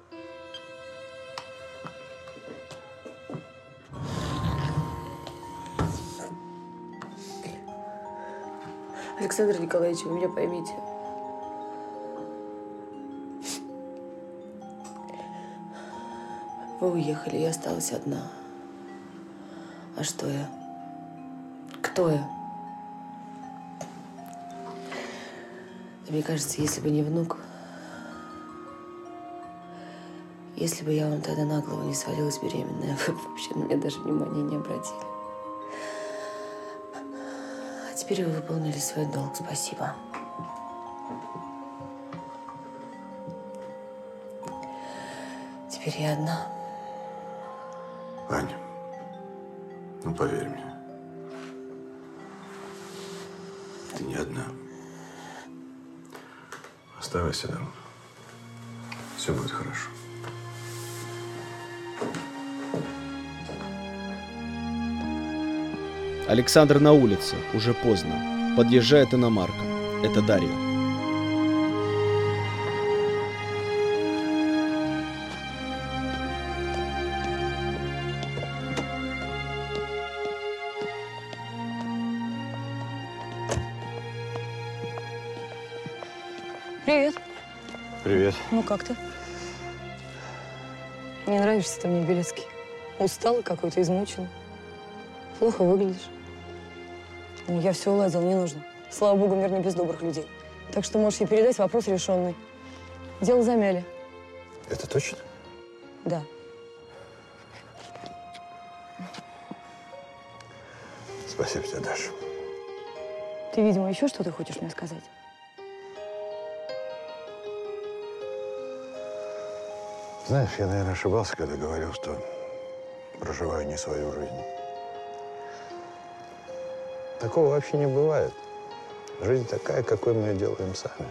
Speaker 3: Александр Николаевич, вы меня поймите. Вы уехали, я осталась одна. А что я? Кто я? Да мне кажется, если бы не внук, если бы я вам тогда на голову не свалилась беременная, вы бы вообще на меня даже внимания не обратили. А теперь вы выполнили свой долг. Спасибо. Теперь я одна.
Speaker 2: Аня, ну поверь мне, ты не одна. Оставайся дома. Все будет хорошо.
Speaker 1: Александр на улице, уже поздно. Подъезжает иномарка. Это Дарья.
Speaker 6: Привет.
Speaker 2: Привет.
Speaker 6: Ну, как ты? Не нравишься ты мне, Белецкий. Устала какой-то, измучена. Плохо выглядишь. Ну, я все уладил, не нужно. Слава богу, мир не без добрых людей. Так что можешь ей передать, вопрос решенный. Дело замяли.
Speaker 2: Это точно?
Speaker 6: Да.
Speaker 2: Спасибо тебе, Даша.
Speaker 6: Ты, видимо, еще что-то хочешь мне сказать?
Speaker 2: Знаешь, я, наверное, ошибался, когда говорил, что проживаю не свою жизнь. Такого вообще не бывает. Жизнь такая, какой мы ее делаем сами.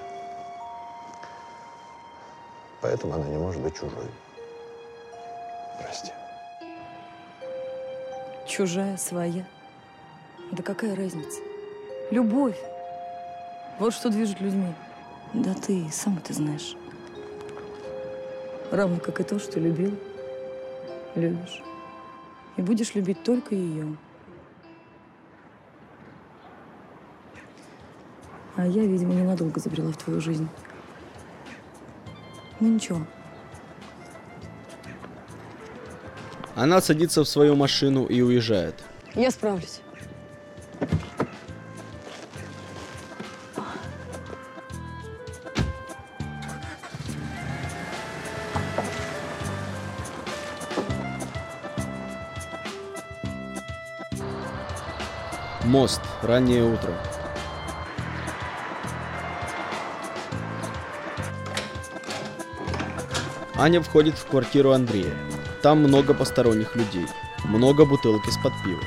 Speaker 2: Поэтому она не может быть чужой. Прости.
Speaker 6: Чужая, своя. Да какая разница? Любовь. Вот что движет людьми. Да ты сам это знаешь. Равно как и то, что любил, любишь. И будешь любить только ее. А я, видимо, ненадолго забрела в твою жизнь. Ну ничего.
Speaker 1: Она садится в свою машину и уезжает.
Speaker 6: Я справлюсь.
Speaker 1: Мост. Раннее утро. Аня входит в квартиру Андрея. Там много посторонних людей. Много бутылок из-под пива.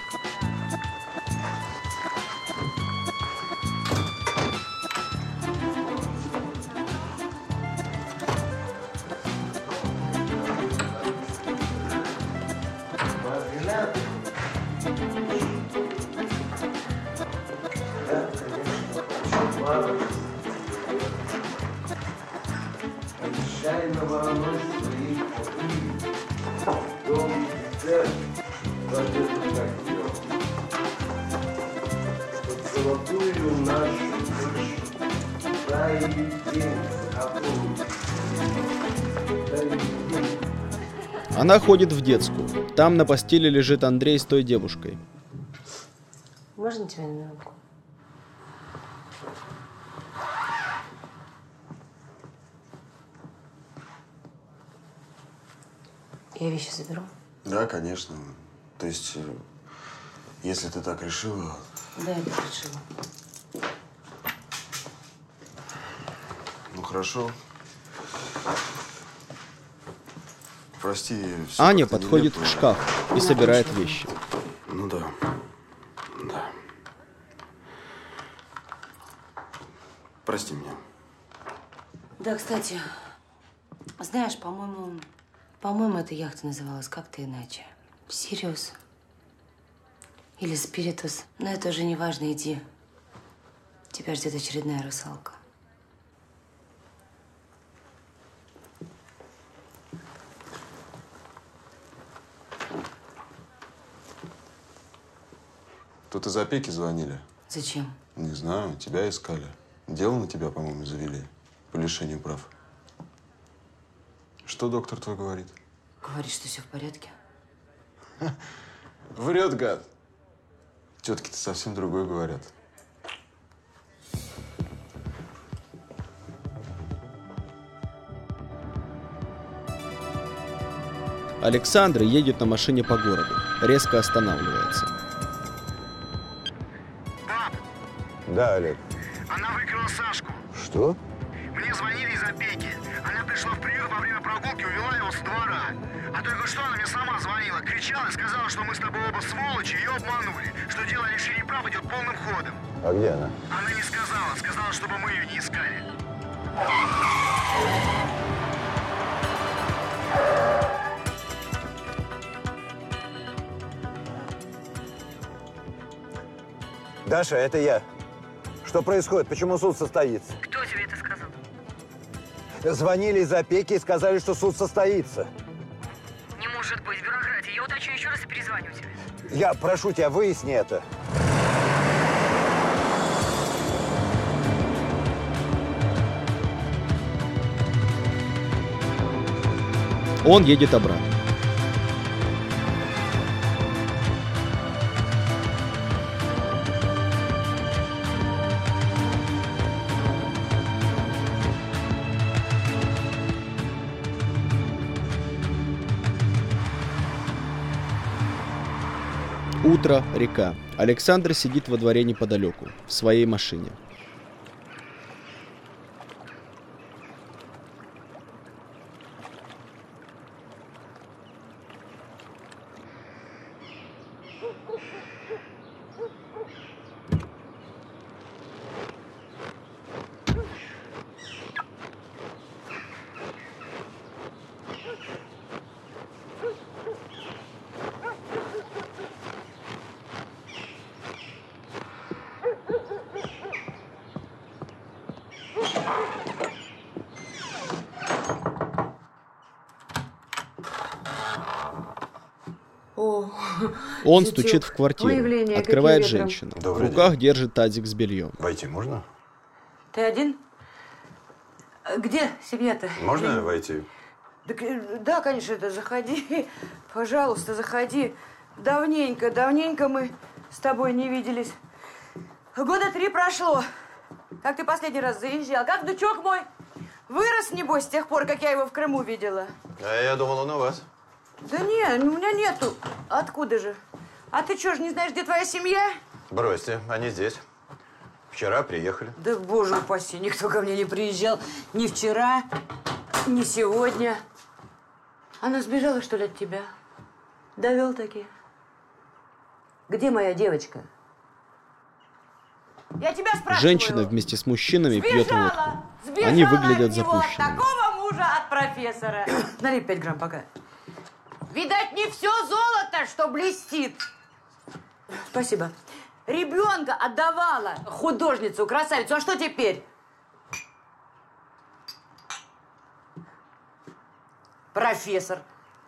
Speaker 1: Она ходит в детскую. Там на постели лежит Андрей с той девушкой.
Speaker 9: Можно тебя на минутку? Я вещи заберу?
Speaker 12: Да, конечно. То есть, если ты так решила…
Speaker 9: Да, я так решила.
Speaker 12: Ну, хорошо. Прости. всё
Speaker 1: Аня
Speaker 12: как-то
Speaker 1: подходит
Speaker 12: нелепо.
Speaker 1: к шкафу и собирает вещи.
Speaker 12: Ну да. Да. Прости меня.
Speaker 3: Да, кстати, знаешь, по-моему, по-моему, эта яхта называлась как-то иначе. Сириус. Или Спиритус. Но это уже не важно, иди. Тебя ждет очередная русалка.
Speaker 12: Тут из опеки звонили.
Speaker 3: Зачем?
Speaker 12: Не знаю, тебя искали. Дело на тебя, по-моему, завели. По лишению прав. Что доктор твой говорит?
Speaker 3: Говорит, что все в порядке.
Speaker 12: Врет, гад. Тетки-то совсем другое говорят.
Speaker 1: Александр едет на машине по городу. Резко останавливается.
Speaker 2: Да, Олег.
Speaker 14: Она выкрала Сашку.
Speaker 2: Что?
Speaker 14: Мне звонили из опеки. Она пришла в приют во время прогулки, увела его с двора. А только что она мне сама звонила, кричала и сказала, что мы с тобой оба сволочи, ее обманули, что дело о лишении прав идет полным ходом.
Speaker 2: А где она?
Speaker 14: Она не сказала, сказала, чтобы мы ее не искали.
Speaker 18: Даша, это я. Что происходит? Почему суд состоится?
Speaker 4: Кто тебе это сказал?
Speaker 18: Звонили из опеки и сказали, что суд состоится.
Speaker 4: Не может быть, бюрократия. Я уточню еще раз и перезвоню тебе.
Speaker 18: Я прошу тебя, выясни это.
Speaker 1: Он едет обратно. Утро, река. Александр сидит во дворе неподалеку, в своей машине.
Speaker 3: О,
Speaker 1: Он
Speaker 3: Зятёк,
Speaker 1: стучит в квартиру,
Speaker 3: выявление,
Speaker 1: открывает
Speaker 3: какие ветром?
Speaker 1: женщину.
Speaker 2: Добрый
Speaker 1: В руках держит тазик с бельем.
Speaker 2: Войти можно?
Speaker 3: Ты один? Где семья-то?
Speaker 2: Можно войти?
Speaker 3: Так, э, да, конечно, да, заходи. Пожалуйста, заходи. Давненько, давненько мы с тобой не виделись. Года три прошло. Как ты последний раз заезжал? Как внучок мой? Вырос, небось, с тех пор, как я его в Крыму видела?
Speaker 2: А я думал, он у вас.
Speaker 3: Да не, у меня нету. Откуда же? А ты что ж, не знаешь, где твоя семья?
Speaker 2: Бросьте, они здесь. Вчера приехали.
Speaker 3: Да, боже упаси, никто ко мне не приезжал ни вчера, ни сегодня. Она сбежала, что ли, от тебя? Довел таки. Где моя девочка? Я тебя спрашиваю.
Speaker 1: Женщина вместе с мужчинами пьет водку.
Speaker 3: Сбежала! Сбежала
Speaker 1: Они выглядят
Speaker 3: от него,
Speaker 1: запущенными.
Speaker 3: такого мужа от профессора. Налей пять грамм пока. Видать, не все золото, что блестит. Спасибо. Ребенка отдавала художницу, красавицу. А что теперь? Профессор.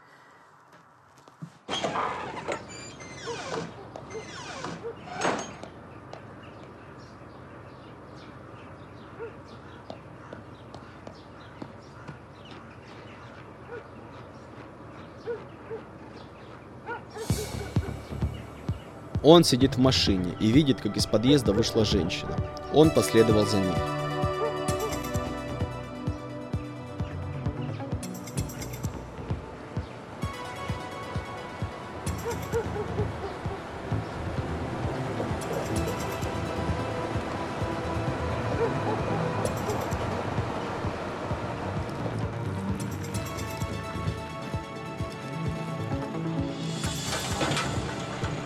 Speaker 1: Он сидит в машине и видит, как из подъезда вышла женщина. Он последовал за ней.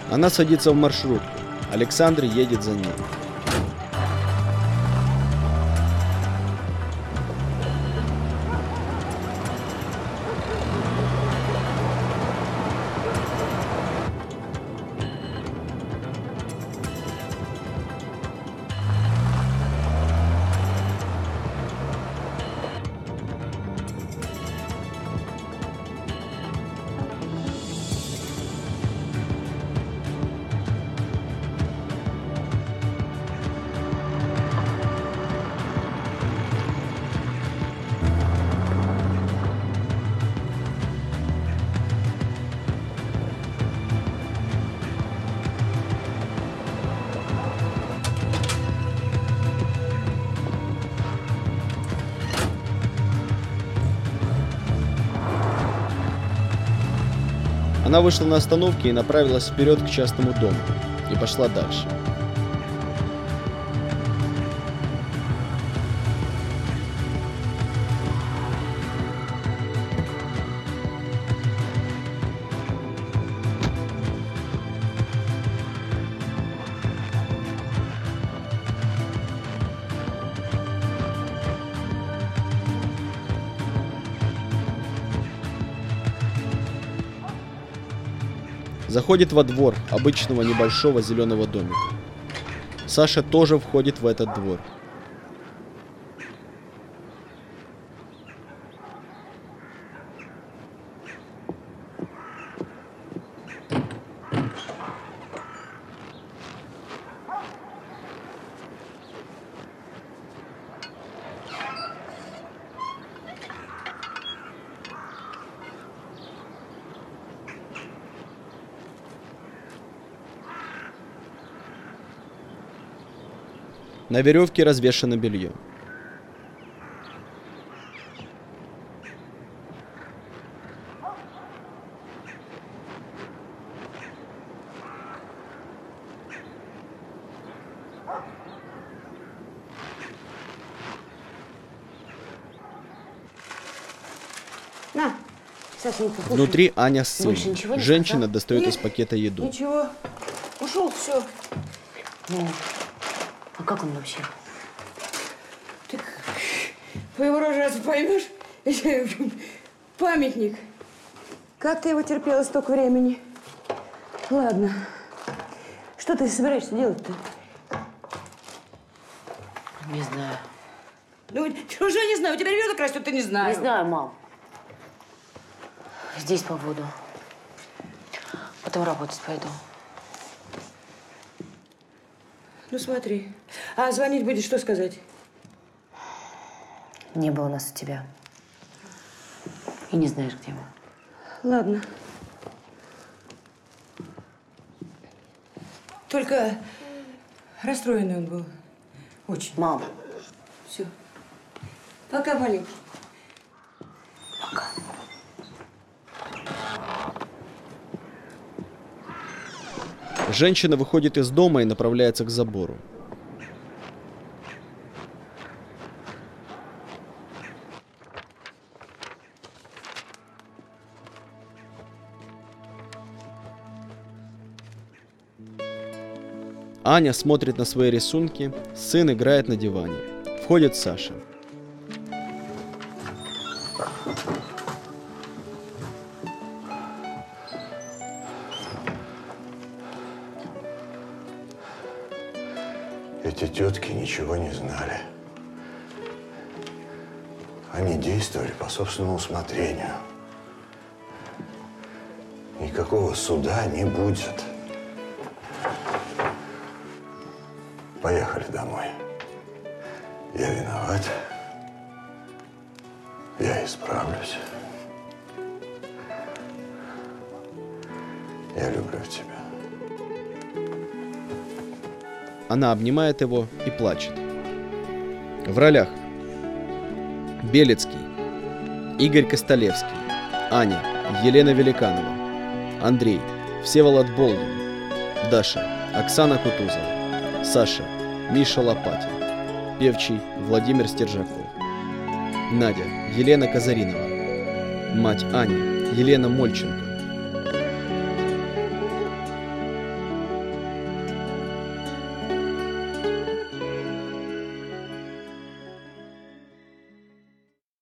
Speaker 1: Она садится в маршрутку. Александр едет за ней. Она вышла на остановке и направилась вперед к частному дому. И пошла дальше. Заходит во двор обычного небольшого зеленого домика. Саша тоже входит в этот двор. На веревке развешано белье.
Speaker 3: На, Сашенька, кушай.
Speaker 1: Внутри Аня с
Speaker 3: Больше
Speaker 1: сыном.
Speaker 3: ничего не
Speaker 1: Женщина
Speaker 3: сказал?
Speaker 1: достает
Speaker 3: Нет?
Speaker 1: из пакета еду.
Speaker 3: Ничего, ушел, все. Ну, а как он вообще?
Speaker 19: Так, по его роже разве поймешь? Памятник. Как ты его терпела столько времени? Ладно. Что ты собираешься делать-то?
Speaker 3: Не знаю.
Speaker 19: Ну, уже не знаю. У тебя ребенок растет, ты не знаешь.
Speaker 3: Не знаю, мам. Здесь побуду. Потом работать пойду.
Speaker 19: Ну, смотри. А звонить будет, что сказать?
Speaker 3: Не было нас у тебя. И не знаешь, где мы.
Speaker 19: Ладно. Только расстроенный он был. Очень.
Speaker 3: Мам.
Speaker 19: Все. Пока, маленький.
Speaker 3: Пока.
Speaker 1: Женщина выходит из дома и направляется к забору. Аня смотрит на свои рисунки, сын играет на диване. Входит Саша.
Speaker 2: Эти тетки ничего не знали. Они действовали по собственному усмотрению. Никакого суда не будет. Поехали домой. Я виноват. Я исправлюсь. Я люблю тебя.
Speaker 1: Она обнимает его и плачет. В ролях: Белецкий, Игорь Костолевский, Аня, Елена Великанова, Андрей, Всеволод Болдин, Даша, Оксана Кутузова, Саша, Миша Лопатин, певчий Владимир Стержаков, Надя, Елена Казаринова, мать Ани, Елена Мольченко,